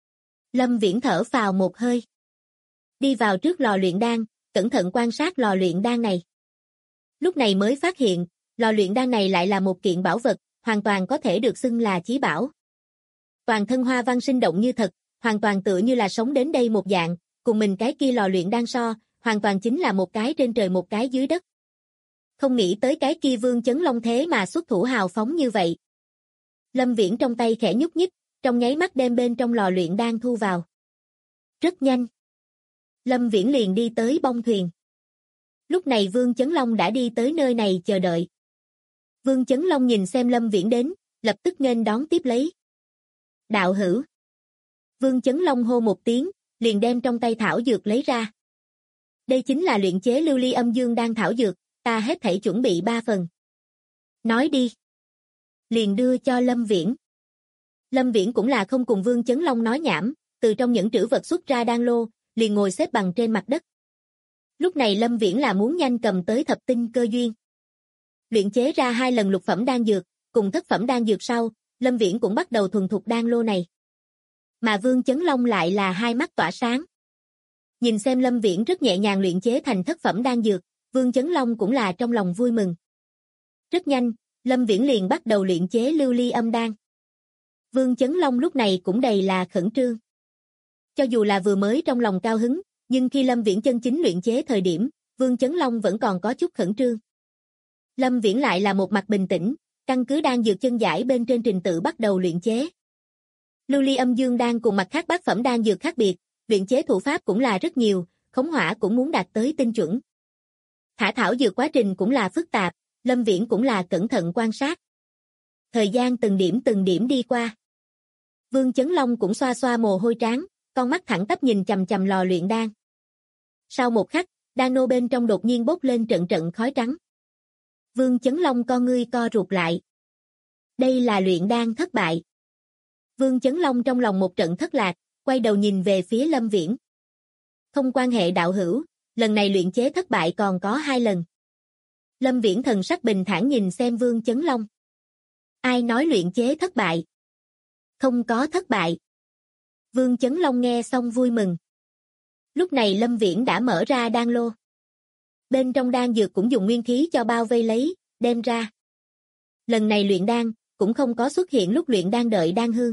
Speaker 2: Lâm Viễn thở phào một hơi. Đi vào trước lò luyện đan, cẩn thận quan sát lò luyện đan này. Lúc này mới phát hiện, lò luyện đan này lại là một kiện bảo vật, hoàn toàn có thể được xưng là chí bảo. Toàn thân hoa văn sinh động như thật, hoàn toàn tựa như là sống đến đây một dạng, cùng mình cái kia lò luyện đan so, hoàn toàn chính là một cái trên trời một cái dưới đất. Không nghĩ tới cái kia Vương Chấn Long thế mà xuất thủ hào phóng như vậy. Lâm Viễn trong tay khẽ nhúc nhích, trong nháy mắt đem bên trong lò luyện đan thu vào. Rất nhanh. Lâm Viễn liền đi tới bông thuyền. Lúc này Vương Chấn Long đã đi tới nơi này chờ đợi. Vương Chấn Long nhìn xem Lâm Viễn đến, lập tức nghênh đón tiếp lấy. Đạo hữu. Vương Chấn Long hô một tiếng, liền đem trong tay thảo dược lấy ra. Đây chính là luyện chế lưu ly âm dương đan thảo dược, ta hết thảy chuẩn bị 3 phần. Nói đi. Liền đưa cho Lâm Viễn. Lâm Viễn cũng là không cùng Vương Chấn Long nói nhảm, từ trong những trữ vật xuất ra đan lô, liền ngồi xếp bằng trên mặt đất. Lúc này Lâm Viễn là muốn nhanh cầm tới thập tinh cơ duyên. Luyện chế ra 2 lần lục phẩm đan dược, cùng thất phẩm đan dược sau, Lâm Viễn cũng bắt đầu thuần thục đan lô này. Mà Vương Chấn Long lại là hai mắt tỏa sáng. Nhìn xem Lâm Viễn rất nhẹ nhàng luyện chế thành thất phẩm đan dược, Vương Chấn Long cũng là trong lòng vui mừng. Rất nhanh, Lâm Viễn liền bắt đầu luyện chế lưu ly âm đan. Vương Chấn Long lúc này cũng đầy là khẩn trương. Cho dù là vừa mới trong lòng cao hứng, nhưng khi Lâm Viễn chân chính luyện chế thời điểm, Vương Chấn Long vẫn còn có chút khẩn trương. Lâm Viễn lại là một mặt bình tĩnh, căn cứ đan dược chân giải bên trên trình tự bắt đầu luyện chế. Lưu ly âm dương đan cùng mặt khác bát phẩm đan dược khác biệt, luyện chế thủ pháp cũng là rất nhiều, khống hỏa cũng muốn đạt tới tinh chuẩn. Thả thảo dược quá trình cũng là phức tạp, Lâm Viễn cũng là cẩn thận quan sát. Thời gian từng điểm đi qua. Vương Chấn Long cũng xoa xoa mồ hôi trán, con mắt thẳng tắp nhìn chằm chằm lò luyện đan. Sau một khắc, đan nô bên trong đột nhiên bốc lên trận trận khói trắng. Vương Chấn Long con ngươi co rụt lại. Đây là luyện đan thất bại. Vương Chấn Long trong lòng một trận thất lạc, quay đầu nhìn về phía Lâm Viễn. Không quan hệ đạo hữu, lần này luyện chế thất bại còn có 2 lần. Lâm Viễn thần sắc bình thản nhìn xem Vương Chấn Long. Ai nói luyện chế thất bại? Không có thất bại. Vương Chấn Long nghe xong vui mừng. Lúc này Lâm Viễn đã mở ra đan lô. Bên trong đan dược cũng dùng nguyên khí cho bao vây lấy, đem ra. Lần này luyện đan, cũng không có xuất hiện lúc luyện đan đợi đan hương.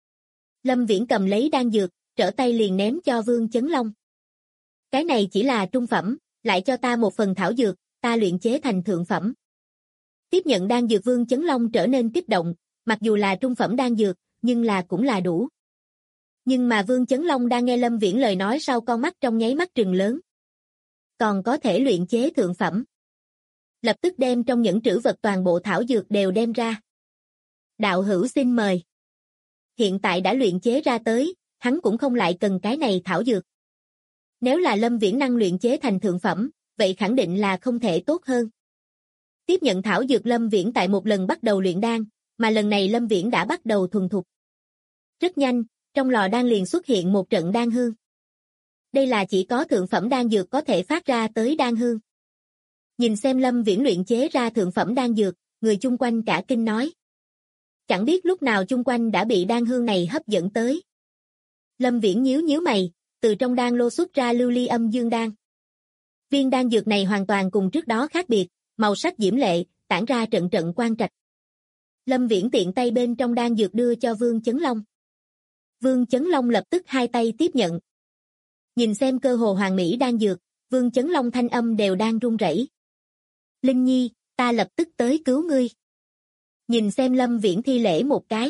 Speaker 2: Lâm Viễn cầm lấy đan dược, trở tay liền ném cho Vương Chấn Long. Cái này chỉ là trung phẩm, lại cho ta một phần thảo dược, ta luyện chế thành thượng phẩm. Tiếp nhận đan dược Vương Chấn Long trở nên kích động, mặc dù là trung phẩm đan dược, nhưng là cũng là đủ. Nhưng mà Vương Chấn Long đang nghe Lâm Viễn lời nói sau con mắt trong nháy mắt trừng lớn. Còn có thể luyện chế thượng phẩm. Lập tức đem trong những trữ vật toàn bộ thảo dược đều đem ra. Đạo hữu xin mời. Hiện tại đã luyện chế ra tới, hắn cũng không lại cần cái này thảo dược. Nếu là Lâm Viễn năng luyện chế thành thượng phẩm, vậy khẳng định là không thể tốt hơn. Tiếp nhận thảo dược Lâm Viễn tại một lần bắt đầu luyện đan, mà lần này Lâm Viễn đã bắt đầu thuần thục. Rất nhanh, trong lò đan liền xuất hiện một trận đan hương. Đây là chỉ có thượng phẩm đan dược có thể phát ra tới đan hương. Nhìn xem Lâm Viễn luyện chế ra thượng phẩm đan dược, người chung quanh cả kinh nói. Chẳng biết lúc nào chung quanh đã bị đan hương này hấp dẫn tới. Lâm Viễn nhíu mày, từ trong đan lô xuất ra lưu ly âm dương đan. Viên đan dược này hoàn toàn cùng trước đó khác biệt, màu sắc diễm lệ, tản ra trận trận quang trạch. Lâm Viễn tiện tay bên trong đan dược đưa cho Vương Chấn Long. Vương Chấn Long lập tức hai tay tiếp nhận. Nhìn xem cơ hồ hoàn mỹ đan dược, Vương Chấn Long thanh âm đều đang run rẩy. Linh Nhi, ta lập tức tới cứu ngươi. Nhìn xem Lâm Viễn thi lễ một cái.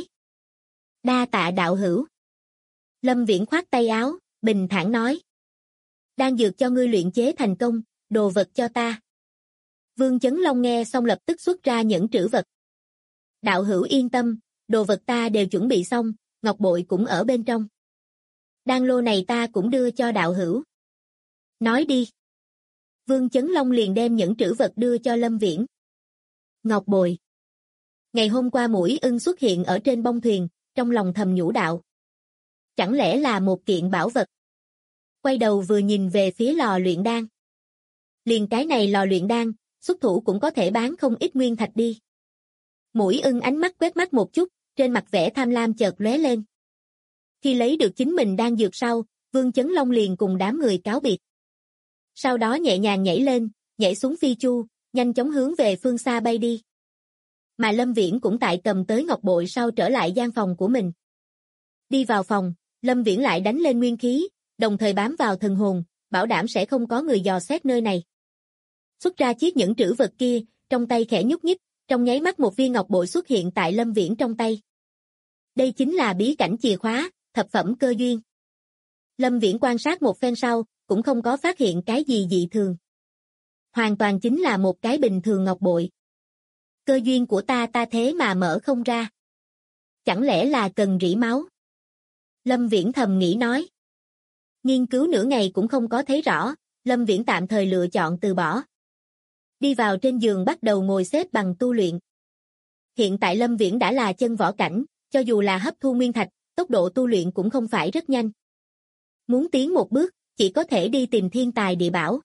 Speaker 2: Đa tạ đạo hữu. Lâm Viễn khoát tay áo, bình thản nói. Đan dược cho ngươi luyện chế thành công, đồ vật cho ta. Vương Chấn Long nghe xong lập tức xuất ra những trữ vật. Đạo hữu yên tâm, đồ vật ta đều chuẩn bị xong, ngọc bội cũng ở bên trong. Đan lô này ta cũng đưa cho đạo hữu. Nói đi. Vương Chấn Long liền đem những trữ vật đưa cho Lâm Viễn. Ngọc bội. Ngày hôm qua Mũi Ưng xuất hiện ở trên bông thuyền, trong lòng thầm nhủ đạo. Chẳng lẽ là một kiện bảo vật? Quay đầu vừa nhìn về phía lò luyện đan. Liền cái này lò luyện đan, xuất thủ cũng có thể bán không ít nguyên thạch đi. Mũi Ưng ánh mắt quét mắt một chút, trên mặt vẻ tham lam chợt lóe lên. Khi lấy được chính mình đan dược sau, Vương Chấn Long liền cùng đám người cáo biệt. Sau đó nhẹ nhàng nhảy lên, nhảy xuống phi chu, nhanh chóng hướng về phương xa bay đi. Mà Lâm Viễn cũng tại cầm tới ngọc bội sau trở lại gian phòng của mình. Đi vào phòng, Lâm Viễn lại đánh lên nguyên khí, đồng thời bám vào thần hồn, bảo đảm sẽ không có người dò xét nơi này. Xuất ra chiếc nhẫn trữ vật kia, trong tay khẽ nhúc nhích, trong nháy mắt một viên ngọc bội xuất hiện tại Lâm Viễn trong tay. Đây chính là bí cảnh chìa khóa, thập phẩm cơ duyên. Lâm Viễn quan sát một phen sau, cũng không có phát hiện cái gì dị thường. Hoàn toàn chính là một cái bình thường ngọc bội. Cơ duyên của ta thế mà mở không ra. Chẳng lẽ là cần rỉ máu? Lâm Viễn thầm nghĩ nói. Nghiên cứu nửa ngày cũng không có thấy rõ, Lâm Viễn tạm thời lựa chọn từ bỏ. Đi vào trên giường bắt đầu ngồi xếp bằng tu luyện. Hiện tại Lâm Viễn đã là chân võ cảnh, cho dù là hấp thu nguyên thạch, tốc độ tu luyện cũng không phải rất nhanh. Muốn tiến một bước, chỉ có thể đi tìm thiên tài địa bảo.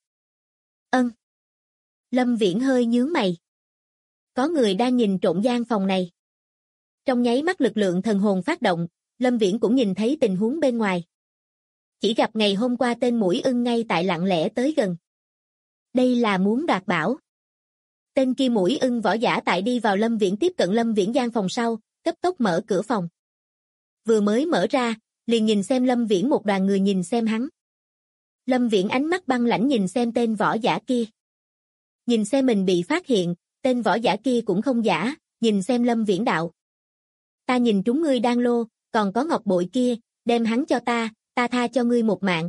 Speaker 2: Lâm Viễn hơi nhướng mày. Có người đang nhìn trộm gian phòng này. Trong nháy mắt lực lượng thần hồn phát động, Lâm Viễn cũng nhìn thấy tình huống bên ngoài. Chỉ gặp ngày hôm qua tên Mũi Ưng ngay tại lặng lẽ tới gần. Đây là muốn đoạt bảo. Tên kia Mũi Ưng võ giả tại đi vào Lâm Viễn tiếp cận Lâm Viễn gian phòng sau, cấp tốc mở cửa phòng. Vừa mới mở ra, liền nhìn xem Lâm Viễn một đoàn người nhìn xem hắn. Lâm Viễn ánh mắt băng lãnh nhìn xem tên võ giả kia. Nhìn xem mình bị phát hiện, tên võ giả kia cũng không giả, nhìn xem Lâm Viễn đạo. Ta nhìn trúng ngươi đang lô, còn có ngọc bội kia, đem hắn cho ta tha cho ngươi một mạng.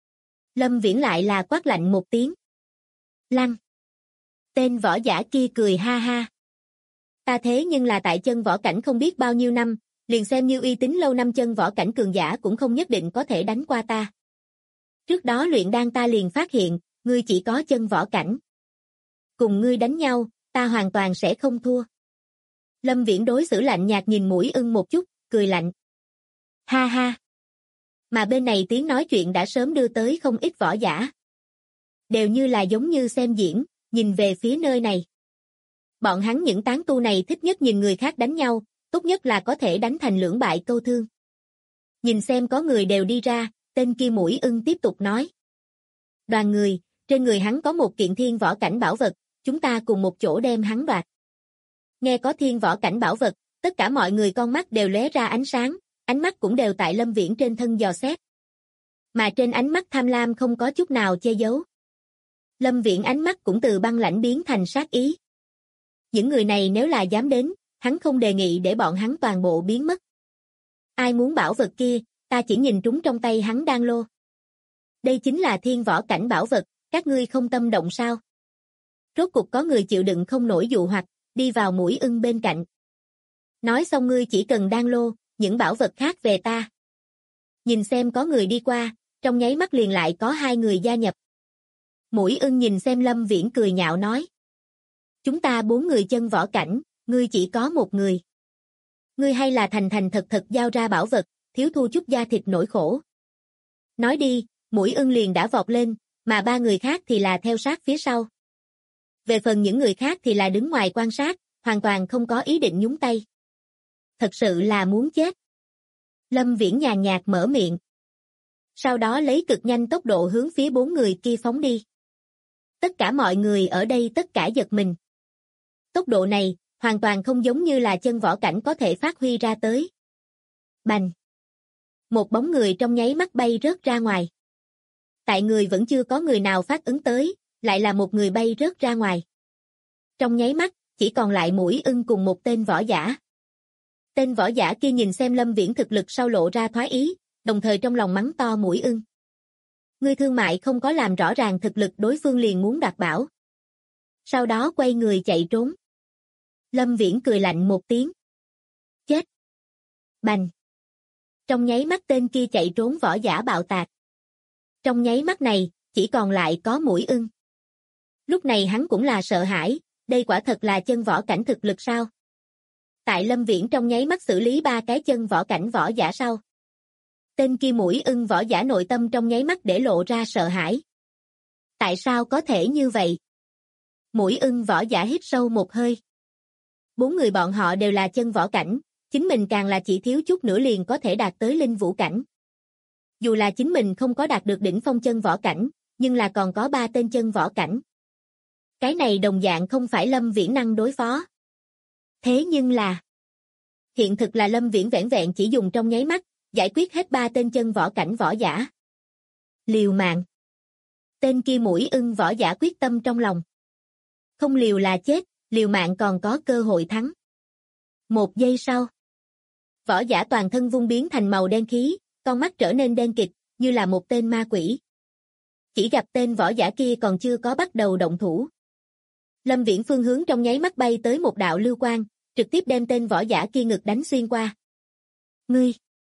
Speaker 2: Lâm Viễn lại là quát lạnh một tiếng. Lăng. Tên võ giả kia cười ha ha. Ta thế nhưng là tại chân võ cảnh không biết bao nhiêu năm, liền xem như uy tín lâu năm chân võ cảnh cường giả cũng không nhất định có thể đánh qua ta. Trước đó luyện đan ta liền phát hiện, ngươi chỉ có chân võ cảnh. Cùng ngươi đánh nhau, ta hoàn toàn sẽ không thua. Lâm Viễn đối xử lạnh nhạt nhìn Mũi Ưng một chút, cười lạnh. Ha ha. Mà bên này tiếng nói chuyện đã sớm đưa tới không ít võ giả. Đều như là giống như xem diễn, nhìn về phía nơi này. Bọn hắn những tán tu này thích nhất nhìn người khác đánh nhau, tốt nhất là có thể đánh thành lưỡng bại câu thương. Nhìn xem có người đều đi ra, tên kia Mũi Ưng tiếp tục nói. Đoàn người, trên người hắn có một kiện thiên võ cảnh bảo vật, chúng ta cùng một chỗ đem hắn đoạt. Nghe có thiên võ cảnh bảo vật, tất cả mọi người con mắt đều lóe ra ánh sáng, ánh mắt cũng đều tại Lâm Viễn trên thân dò xét. Mà trên ánh mắt tham lam không có chút nào che giấu. Lâm Viễn ánh mắt cũng từ băng lãnh biến thành sát ý. Những người này nếu là dám đến, hắn không đề nghị để bọn hắn toàn bộ biến mất. Ai muốn bảo vật kia, ta chỉ nhìn trúng trong tay hắn đang lô. Đây chính là thiên võ cảnh bảo vật, các ngươi không tâm động sao? Rốt cục có người chịu đựng không nổi dụ hoặc, đi vào Mũi Ưng bên cạnh. Nói xong ngươi chỉ cần đan lô, những bảo vật khác về ta. Nhìn xem có người đi qua, trong nháy mắt liền lại có hai người gia nhập. Mũi Ưng nhìn xem Lâm Viễn cười nhạo nói. Chúng ta 4 người chân võ cảnh, ngươi chỉ có một người. Ngươi hay là thành thật giao ra bảo vật, thiếu thu chút da thịt nỗi khổ. Nói đi, Mũi Ưng liền đã vọt lên, mà 3 người khác thì là theo sát phía sau. Về phần những người khác thì là đứng ngoài quan sát, hoàn toàn không có ý định nhúng tay. Thật sự là muốn chết. Lâm Viễn nhàn nhạt mở miệng. Sau đó lấy cực nhanh tốc độ hướng phía 4 người kia phóng đi. Tất cả mọi người ở đây tất cả giật mình. Tốc độ này, hoàn toàn không giống như là chân võ cảnh có thể phát huy ra tới. Bành! Một bóng người trong nháy mắt bay rớt ra ngoài. Tại người vẫn chưa có người nào phát ứng tới, lại là một người bay rớt ra ngoài. Trong nháy mắt, chỉ còn lại Mũi Ưng cùng một tên võ giả. Tên võ giả kia nhìn xem Lâm Viễn thực lực sau lộ ra thoái ý, đồng thời trong lòng mắng to Mũi Ưng. Ngươi thương mại không có làm rõ ràng thực lực đối phương liền muốn đoạt bảo. Sau đó quay người chạy trốn. Lâm Viễn cười lạnh một tiếng. Chết! Bành! Trong nháy mắt tên kia chạy trốn võ giả bạo tạc. Trong nháy mắt này, chỉ còn lại có Mũi Ưng. Lúc này hắn cũng là sợ hãi, đây quả thật là chân võ cảnh thực lực sao? Tại Lâm Viễn trong nháy mắt xử lý 3 cái chân võ cảnh võ giả sau. Tên kia mũi ưng võ giả nội tâm trong nháy mắt để lộ ra sợ hãi. Tại sao có thể như vậy? Mũi ưng võ giả hít sâu một hơi. 4 người bọn họ đều là chân võ cảnh, chính mình càng là chỉ thiếu chút nữa liền có thể đạt tới linh vũ cảnh. Dù là chính mình không có đạt được đỉnh phong chân võ cảnh, nhưng là còn có 3 tên chân võ cảnh. Cái này đồng dạng không phải Lâm Viễn năng đối phó. Thế nhưng là, hiện thực là Lâm Viễn vẻn vẹn chỉ dùng trong nháy mắt, giải quyết hết 3 tên chân võ cảnh võ giả. Liều mạng. Tên kia mũi ưng võ giả quyết tâm trong lòng. Không liều là chết, liều mạng còn có cơ hội thắng. 1 giây sau, võ giả toàn thân vung biến thành màu đen khí, con mắt trở nên đen kịt, như là một tên ma quỷ. Chỉ gặp tên võ giả kia còn chưa có bắt đầu động thủ. Lâm Viễn phương hướng trong nháy mắt bay tới một đạo lưu quang, trực tiếp đem tên võ giả kia ngực đánh xuyên qua. Ngươi!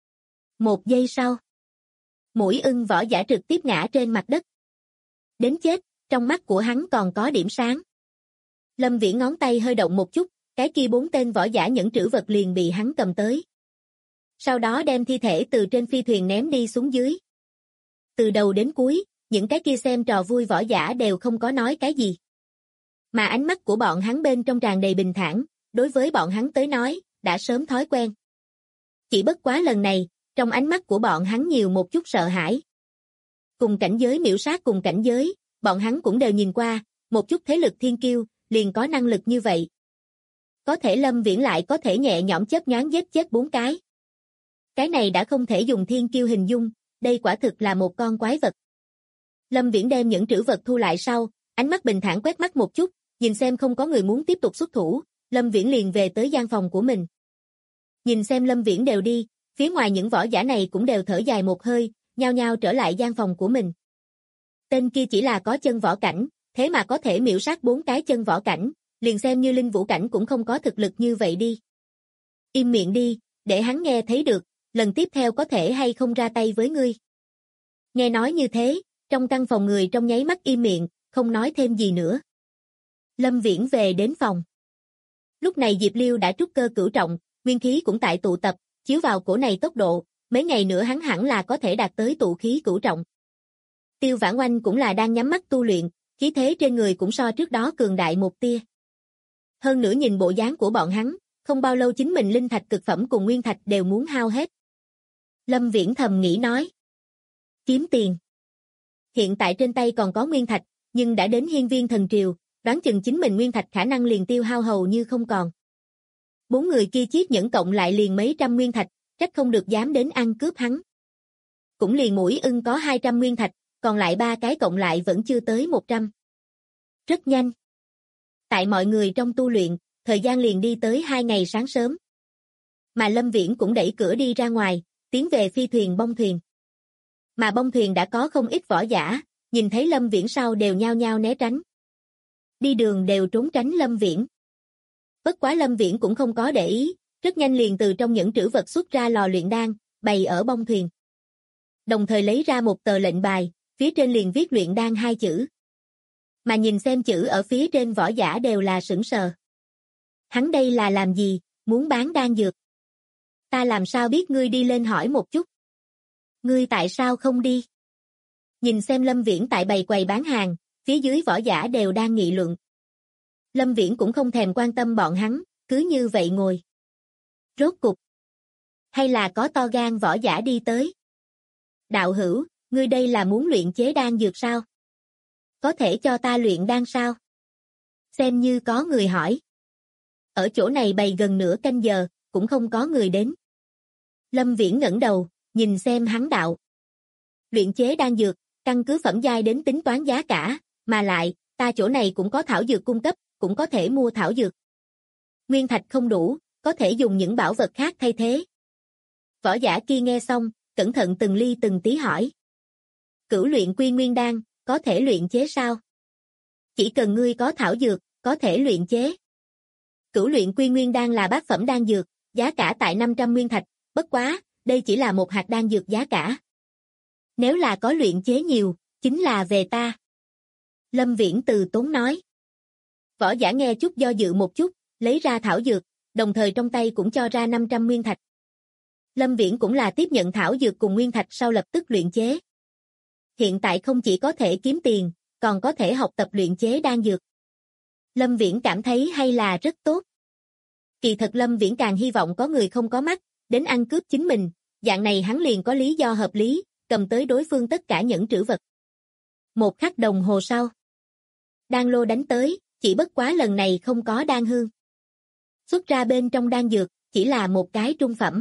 Speaker 2: 1 giây sau, mũi ưng võ giả trực tiếp ngã trên mặt đất. Đến chết, trong mắt của hắn còn có điểm sáng. Lâm Viễn ngón tay hơi động một chút, cái kia 4 tên võ giả nhẫn trữ vật liền bị hắn cầm tới. Sau đó đem thi thể từ trên phi thuyền ném đi xuống dưới. Từ đầu đến cuối, những cái kia xem trò vui võ giả đều không có nói cái gì. Mà ánh mắt của bọn hắn bên trong tràn đầy bình thản, đối với bọn hắn tới nói, đã sớm thói quen. Chỉ bất quá lần này, trong ánh mắt của bọn hắn nhiều một chút sợ hãi. Cùng cảnh giới miểu sát cùng cảnh giới, bọn hắn cũng đều nhìn qua, một chút thế lực thiên kiêu, liền có năng lực như vậy. Có thể Lâm Viễn lại có thể nhẹ nhõm chớp nhoáng giết chết 4 cái. Cái này đã không thể dùng thiên kiêu hình dung, đây quả thực là một con quái vật. Lâm Viễn đem những trữ vật thu lại sau, ánh mắt bình thản quét mắt một chút, nhìn xem không có người muốn tiếp tục xuất thủ, Lâm Viễn liền về tới gian phòng của mình. Nhìn xem Lâm Viễn đều đi, phía ngoài những võ giả này cũng đều thở dài một hơi, nhao nhao trở lại gian phòng của mình. Tên kia chỉ là có chân võ cảnh, thế mà có thể miểu sát 4 cái chân võ cảnh, liền xem như linh vũ cảnh cũng không có thực lực như vậy đi. Im miệng đi, để hắn nghe thấy được, lần tiếp theo có thể hay không ra tay với ngươi. Nghe nói như thế, trong căn phòng người trong nháy mắt im miệng, không nói thêm gì nữa. Lâm Viễn về đến phòng. Lúc này Diệp Liêu đã trúc cơ cửu trọng, nguyên khí cũng tại tụ tập, chiếu vào cổ này tốc độ, mấy ngày nữa hắn hẳn là có thể đạt tới tụ khí cửu trọng. Tiêu Vãn Oanh cũng là đang nhắm mắt tu luyện, khí thế trên người cũng so trước đó cường đại một tia. Hơn nữa nhìn bộ dáng của bọn hắn, không bao lâu chính mình linh thạch cực phẩm cùng nguyên thạch đều muốn hao hết. Lâm Viễn thầm nghĩ nói. Kiếm tiền. Hiện tại trên tay còn có nguyên thạch, nhưng đã đến hiên viên thần triều, đoán chừng chính mình nguyên thạch khả năng liền tiêu hao hầu như không còn. 4 người kia chiếc nhẫn cộng lại liền mấy trăm nguyên thạch, trách không được dám đến ăn cướp hắn. Cũng liền mũi ưng có 200 nguyên thạch, còn lại 3 cái cộng lại vẫn chưa tới 100. Rất nhanh. Tại mọi người trong tu luyện, thời gian liền đi tới 2 ngày sáng sớm. Mà Lâm Viễn cũng đẩy cửa đi ra ngoài, tiến về phi thuyền bông thuyền. Mà bông thuyền đã có không ít võ giả, nhìn thấy Lâm Viễn sau đều nhao nhao né tránh. Đi đường đều trốn tránh Lâm Viễn. Bất quá Lâm Viễn cũng không có để ý, rất nhanh liền từ trong những trữ vật xuất ra lò luyện đan, bày ở bông thuyền. Đồng thời lấy ra một tờ lệnh bài, phía trên liền viết luyện đan 2 chữ. Mà nhìn xem chữ ở phía trên võ giả đều là sững sờ. Hắn đây là làm gì, muốn bán đan dược? Ta làm sao biết ngươi đi lên hỏi một chút? Ngươi tại sao không đi? Nhìn xem Lâm Viễn tại bày quầy bán hàng, phía dưới võ giả đều đang nghị luận. Lâm Viễn cũng không thèm quan tâm bọn hắn, cứ như vậy ngồi. Rốt cục. Hay là có to gan võ giả đi tới? Đạo hữu, ngươi đây là muốn luyện chế đan dược sao? Có thể cho ta luyện đan sao? Xem như có người hỏi. Ở chỗ này bày gần nửa canh giờ, cũng không có người đến. Lâm Viễn ngẩng đầu, nhìn xem hắn đạo. Luyện chế đan dược, căn cứ phẩm giai đến tính toán giá cả, mà lại, ta chỗ này cũng có thảo dược cung cấp, cũng có thể mua thảo dược. Nguyên thạch không đủ, có thể dùng những bảo vật khác thay thế. Võ giả kia nghe xong, cẩn thận từng ly từng tí hỏi. Cửu luyện quy nguyên đan, có thể luyện chế sao? Chỉ cần ngươi có thảo dược, có thể luyện chế. Cửu luyện quy nguyên đan là bát phẩm đan dược, giá cả tại 500 nguyên thạch, bất quá, đây chỉ là một hạt đan dược giá cả. Nếu là có luyện chế nhiều, chính là về ta. Lâm Viễn từ tốn nói. Võ giả nghe chút do dự một chút, lấy ra thảo dược, đồng thời trong tay cũng cho ra 500 nguyên thạch. Lâm Viễn cũng là tiếp nhận thảo dược cùng nguyên thạch sau lập tức luyện chế. Hiện tại không chỉ có thể kiếm tiền, còn có thể học tập luyện chế đan dược. Lâm Viễn cảm thấy hay là rất tốt. Kỳ thật Lâm Viễn càng hy vọng có người không có mắt, đến ăn cướp chính mình, dạng này hắn liền có lý do hợp lý, cầm tới đối phương tất cả những trữ vật. Một khắc đồng hồ sau, đan lô đánh tới, chỉ bất quá lần này không có đan hương. Xuất ra bên trong đan dược, chỉ là một cái trung phẩm.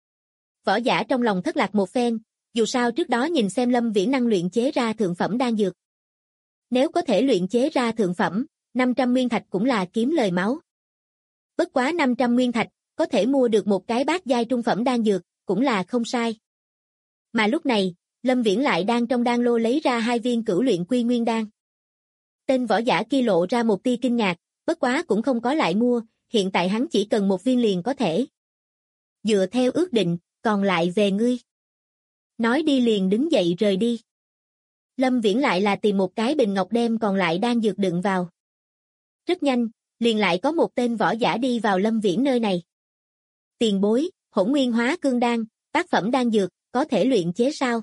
Speaker 2: Võ giả trong lòng thất lạc một phen, dù sao trước đó nhìn xem Lâm Viễn năng luyện chế ra thượng phẩm đan dược. Nếu có thể luyện chế ra thượng phẩm, 500 nguyên thạch cũng là kiếm lời máu. Bất quá 500 nguyên thạch, có thể mua được một cái bát giai trung phẩm đan dược, cũng là không sai. Mà lúc này, Lâm Viễn lại đang trong đan lô lấy ra 2 viên cửu luyện quy nguyên đan. Tên võ giả kia lộ ra một tia kinh ngạc, bất quá cũng không có lại mua, hiện tại hắn chỉ cần 1 viên liền có thể. Dựa theo ước định, còn lại về ngươi. Nói đi liền đứng dậy rời đi. Lâm Viễn lại là tìm một cái bình ngọc đem còn lại đan dược đựng vào. Rất nhanh, liền lại có một tên võ giả đi vào Lâm Viễn nơi này. Tiền bối, hỗn nguyên hóa cương đan, tác phẩm đan dược, có thể luyện chế sao?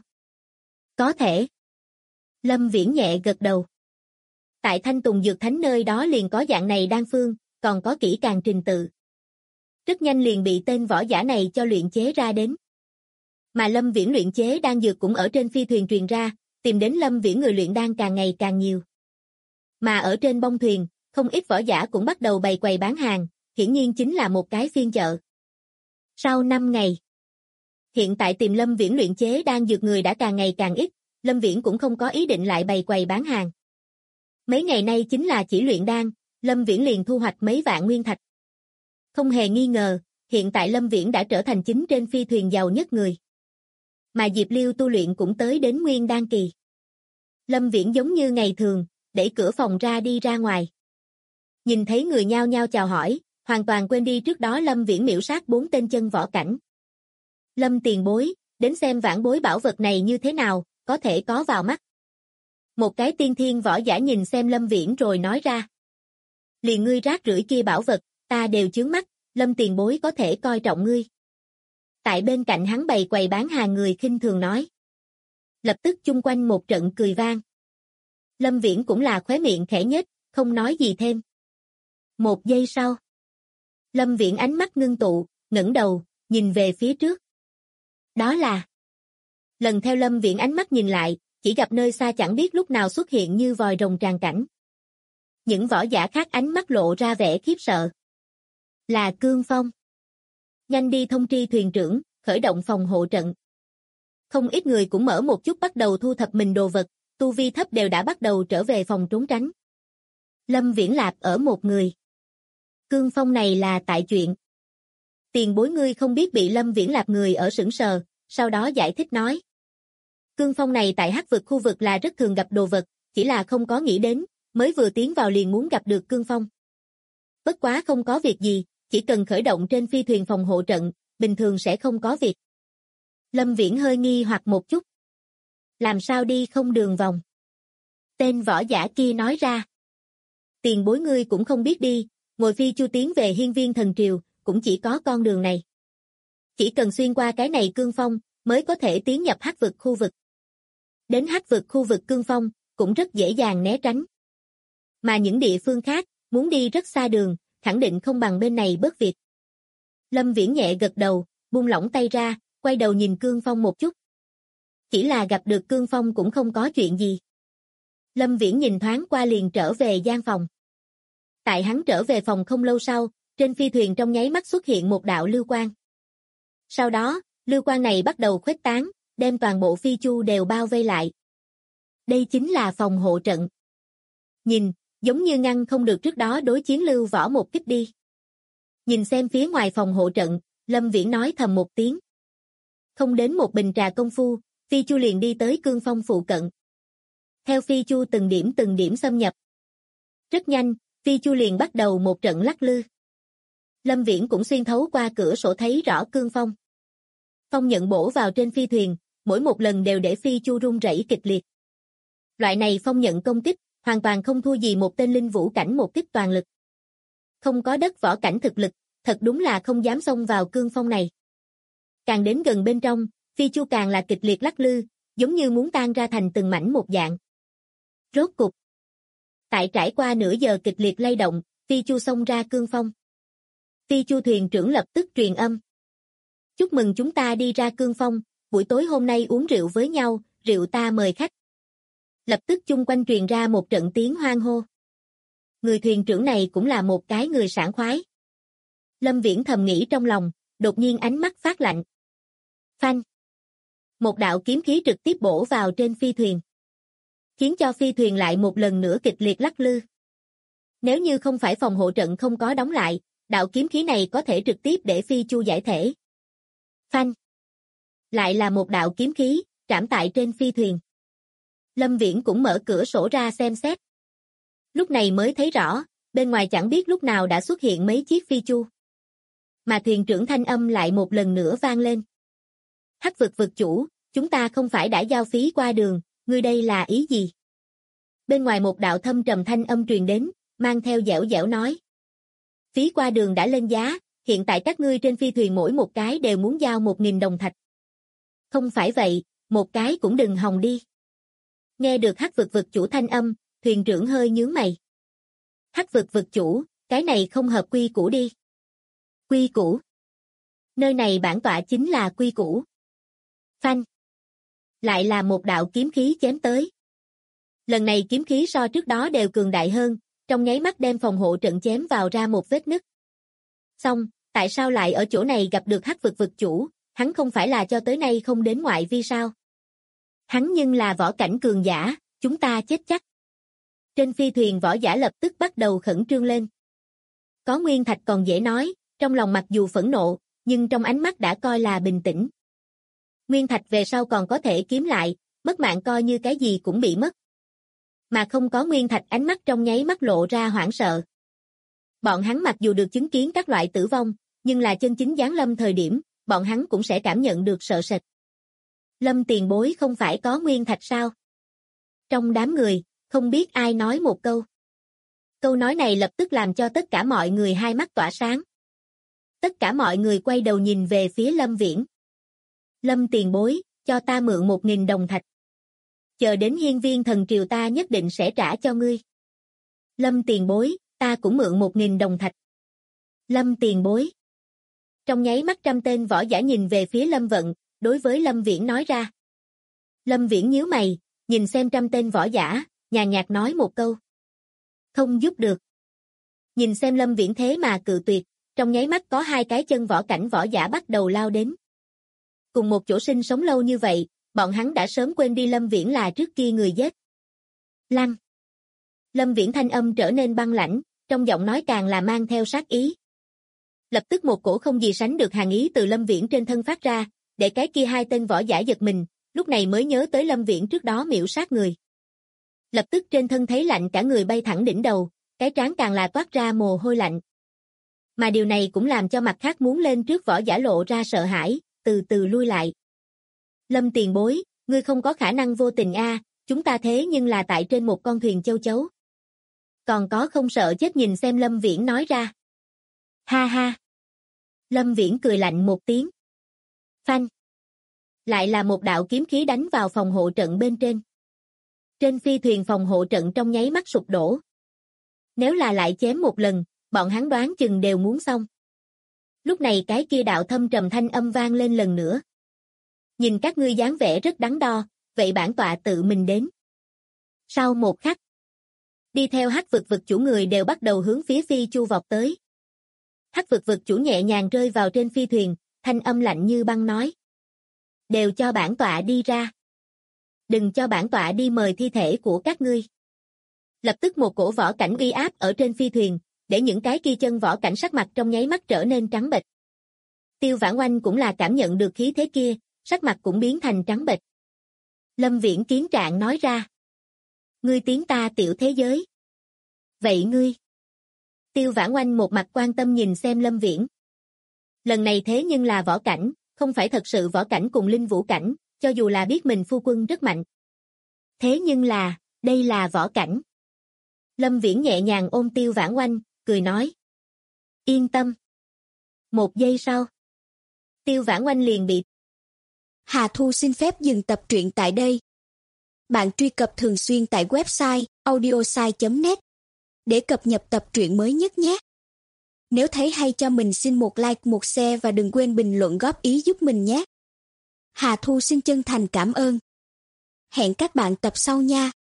Speaker 2: Có thể. Lâm Viễn nhẹ gật đầu. Tại Thanh Tùng Dược Thánh nơi đó liền có dạng này đan phương, còn có kỹ càng trình tự. Rất nhanh liền bị tên võ giả này cho luyện chế ra đến. Mà Lâm Viễn luyện chế đan dược cũng ở trên phi thuyền truyền ra, tìm đến Lâm Viễn người luyện đan càng ngày càng nhiều. Mà ở trên bông thuyền, không ít võ giả cũng bắt đầu bày quầy bán hàng, hiển nhiên chính là một cái phiên chợ. Sau 5 ngày, hiện tại tìm Lâm Viễn luyện chế đan dược người đã càng ngày càng ít, Lâm Viễn cũng không có ý định lại bày quầy bán hàng. Mấy ngày nay chính là chỉ luyện đan, Lâm Viễn liền thu hoạch mấy vạn nguyên thạch. Không hề nghi ngờ, hiện tại Lâm Viễn đã trở thành chính trên phi thuyền giàu nhất người. Mà Diệp Liêu tu luyện cũng tới đến nguyên đan kỳ. Lâm Viễn giống như ngày thường, đẩy cửa phòng ra đi ra ngoài. Nhìn thấy người nhao nhao chào hỏi, hoàn toàn quên đi trước đó Lâm Viễn miểu sát 4 tên chân võ cảnh. Lâm tiền bối, đến xem vãn bối bảo vật này như thế nào, có thể có vào mắt. Một cái tiên thiên võ giả nhìn xem Lâm Viễn rồi nói ra. Liền ngươi rác rưởi kia bảo vật, ta đều chướng mắt, Lâm tiền bối có thể coi trọng ngươi. Tại bên cạnh hắn bày quầy bán hàng người khinh thường nói. Lập tức chung quanh một trận cười vang. Lâm Viễn cũng là khóe miệng khẽ nhếch, không nói gì thêm. 1 giây sau, Lâm Viễn ánh mắt ngưng tụ, ngẩng đầu, nhìn về phía trước. Đó là... Lần theo Lâm Viễn ánh mắt nhìn lại, chỉ gặp nơi xa chẳng biết lúc nào xuất hiện như vòi rồng tràn cảnh. Những võ giả khác ánh mắt lộ ra vẻ khiếp sợ. Là Cương Phong. Nhanh đi thông tri thuyền trưởng, khởi động phòng hộ trận. Không ít người cũng mở một chút bắt đầu thu thập mình đồ vật, tu vi thấp đều đã bắt đầu trở về phòng trốn tránh. Lâm Viễn Lạp ở một người. Cương Phong này là tại chuyện. Tiền bối ngươi không biết bị Lâm Viễn Lạp người ở sững sờ, sau đó giải thích nói. Cương Phong này tại hắc vực khu vực là rất thường gặp đồ vật, chỉ là không có nghĩ đến, mới vừa tiến vào liền muốn gặp được Cương Phong. Bất quá không có việc gì, chỉ cần khởi động trên phi thuyền phòng hộ trận, bình thường sẽ không có việc. Lâm Viễn hơi nghi hoặc một chút. Làm sao đi không đường vòng? Tên võ giả kia nói ra. Tiền bối ngươi cũng không biết đi, ngồi phi chu tiến về hiên viên thần triều, cũng chỉ có con đường này. Chỉ cần xuyên qua cái này Cương Phong, mới có thể tiến nhập hắc vực khu vực. Đến hắc vực khu vực Cương Phong, cũng rất dễ dàng né tránh. Mà những địa phương khác, muốn đi rất xa đường, khẳng định không bằng bên này bớt việc. Lâm Viễn nhẹ gật đầu, buông lỏng tay ra, quay đầu nhìn Cương Phong một chút. Chỉ là gặp được Cương Phong cũng không có chuyện gì. Lâm Viễn nhìn thoáng qua liền trở về gian phòng. Tại hắn trở về phòng không lâu sau, trên phi thuyền trong nháy mắt xuất hiện một đạo lưu quang. Sau đó, lưu quang này bắt đầu khuếch tán, đem toàn bộ phi chu đều bao vây lại. Đây chính là phòng hộ trận. Nhìn, giống như ngăn không được trước đó đối chiến lưu võ một kích đi. Nhìn xem phía ngoài phòng hộ trận, Lâm Viễn nói thầm một tiếng. Không đến một bình trà công phu, phi chu liền đi tới Cương Phong phụ cận. Theo phi chu từng điểm xâm nhập. Rất nhanh, phi chu liền bắt đầu một trận lắc lư. Lâm Viễn cũng xuyên thấu qua cửa sổ thấy rõ Cương Phong. Phong nhận bổ vào trên phi thuyền, mỗi một lần đều để phi chu rung rẩy kịch liệt. Loại này phong nhận công kích, hoàn toàn không thua gì một tên linh vũ cảnh một kích toàn lực. Không có đất võ cảnh thực lực, thật đúng là không dám xông vào Cương Phong này. Càng đến gần bên trong, phi chu càng là kịch liệt lắc lư, giống như muốn tan ra thành từng mảnh một dạng. Rốt cục. Tại trải qua nửa giờ kịch liệt lay động, phi chu xông ra cương phong. Phi chu thuyền trưởng lập tức truyền âm. Chúc mừng chúng ta đi ra cương phong, buổi tối hôm nay uống rượu với nhau, rượu ta mời khách. Lập tức chung quanh truyền ra một trận tiếng hoan hô. Người thuyền trưởng này cũng là một cái người sảng khoái. Lâm Viễn thầm nghĩ trong lòng, đột nhiên ánh mắt phát lạnh. Phanh. Một đạo kiếm khí trực tiếp bổ vào trên phi thuyền, khiến cho phi thuyền lại một lần nữa kịch liệt lắc lư. Nếu như không phải phòng hộ trận không có đóng lại, đạo kiếm khí này có thể trực tiếp để phi chu giải thể. Phanh. Lại là một đạo kiếm khí, trảm tại trên phi thuyền. Lâm Viễn cũng mở cửa sổ ra xem xét. Lúc này mới thấy rõ, bên ngoài chẳng biết lúc nào đã xuất hiện mấy chiếc phi chu. Mà thuyền trưởng thanh âm lại một lần nữa vang lên. Hắc vực vực chủ, chúng ta không phải đã giao phí qua đường, ngươi đây là ý gì? Bên ngoài một đạo thâm trầm thanh âm truyền đến, mang theo dẻo dẻo nói. Phí qua đường đã lên giá, hiện tại các ngươi trên phi thuyền mỗi một cái đều muốn giao 1.000 đồng thạch. Không phải vậy, một cái cũng đừng hòng đi. Nghe được Hắc vực vực chủ thanh âm, thuyền trưởng hơi nhướng mày. Hắc vực vực chủ, cái này không hợp quy củ đi. Quy củ. Nơi này bản tọa chính là quy củ. Phanh. Lại là một đạo kiếm khí chém tới. Lần này kiếm khí so trước đó đều cường đại hơn, trong nháy mắt đem phòng hộ trận chém vào ra một vết nứt. Xong, tại sao lại ở chỗ này gặp được Hắc vực vực chủ, hắn không phải là cho tới nay không đến ngoại vi sao? Hắn nhưng là võ cảnh cường giả, chúng ta chết chắc. Trên phi thuyền võ giả lập tức bắt đầu khẩn trương lên. Có nguyên thạch còn dễ nói, trong lòng mặc dù phẫn nộ, nhưng trong ánh mắt đã coi là bình tĩnh. Nguyên thạch về sau còn có thể kiếm lại, mất mạng coi như cái gì cũng bị mất. Mà không có nguyên thạch ánh mắt trong nháy mắt lộ ra hoảng sợ. Bọn hắn mặc dù được chứng kiến các loại tử vong, nhưng là chân chính giáng lâm thời điểm, bọn hắn cũng sẽ cảm nhận được sợ sệt. Lâm tiền bối không phải có nguyên thạch sao? Trong đám người, không biết ai nói một câu. Câu nói này lập tức làm cho tất cả mọi người hai mắt tỏa sáng. Tất cả mọi người quay đầu nhìn về phía Lâm Viễn. Lâm tiền bối, cho ta mượn 1.000 đồng thạch. Chờ đến hiên viên thần triều ta nhất định sẽ trả cho ngươi. Lâm tiền bối, ta cũng mượn 1.000 đồng thạch. Lâm tiền bối. Trong nháy mắt trăm tên võ giả nhìn về phía Lâm Vận, đối với Lâm Viễn nói ra. Lâm Viễn nhíu mày, nhìn xem trăm tên võ giả, nhàn nhạt nói một câu. Không giúp được. Nhìn xem Lâm Viễn thế mà cự tuyệt, trong nháy mắt có hai cái chân võ cảnh võ giả bắt đầu lao đến. Cùng một chỗ sinh sống lâu như vậy, bọn hắn đã sớm quên đi Lâm Viễn là trước kia người giết. Lăng. Lâm Viễn thanh âm trở nên băng lãnh, trong giọng nói càng là mang theo sát ý. Lập tức một cổ không gì sánh được hàn ý từ Lâm Viễn trên thân phát ra, để cái kia hai tên võ giả giật mình, lúc này mới nhớ tới Lâm Viễn trước đó miễu sát người. Lập tức trên thân thấy lạnh cả người bay thẳng đỉnh đầu, cái trán càng là toát ra mồ hôi lạnh. Mà điều này cũng làm cho mặt khác muốn lên trước võ giả lộ ra sợ hãi, từ từ lui lại. Lâm tiền bối, ngươi không có khả năng vô tình a, chúng ta thế nhưng là tại trên một con thuyền châu chấu. Còn có không sợ chết nhìn xem Lâm Viễn nói ra. Ha ha. Lâm Viễn cười lạnh một tiếng. Phanh. Lại là một đạo kiếm khí đánh vào phòng hộ trận bên trên. Trên phi thuyền phòng hộ trận trong nháy mắt sụp đổ. Nếu là lại chém một lần, bọn hắn đoán chừng đều muốn xong. Lúc này cái kia đạo thâm trầm thanh âm vang lên lần nữa. Nhìn các ngươi dáng vẻ rất đắn đo, vậy bản tọa tự mình đến. Sau một khắc, đi theo Hắc vực vực chủ người đều bắt đầu hướng phía phi chu vọt tới. Hắc vực vực chủ nhẹ nhàng rơi vào trên phi thuyền, thanh âm lạnh như băng nói. Đều cho bản tọa đi ra. Đừng cho bản tọa đi mời thi thể của các ngươi. Lập tức một cổ võ cảnh uy áp ở trên phi thuyền, để những cái kia chân võ cảnh sắc mặt trong nháy mắt trở nên trắng bệch. Tiêu Vãn Oanh cũng là cảm nhận được khí thế kia, sắc mặt cũng biến thành trắng bệch. Lâm Viễn kiến trạng nói ra. Ngươi tiến ta tiểu thế giới. Vậy ngươi? Tiêu Vãn Oanh một mặt quan tâm nhìn xem Lâm Viễn. Lần này thế nhưng là võ cảnh, không phải thật sự võ cảnh cùng linh vũ cảnh, cho dù là biết mình phu quân rất mạnh. Thế nhưng là, đây là võ cảnh. Lâm Viễn nhẹ nhàng ôm Tiêu Vãn Oanh, cười nói. Yên tâm. Một giây sau. Tiêu Vãn Oanh liền bị.
Speaker 3: Hà Thu xin phép dừng tập truyện tại đây. Bạn truy cập thường xuyên tại website audiosai.net để cập nhật tập truyện mới nhất nhé. Nếu thấy hay cho mình xin một like, một share và đừng quên bình luận góp ý giúp mình nhé. Hà Thu xin chân thành cảm ơn. Hẹn các bạn tập sau nha.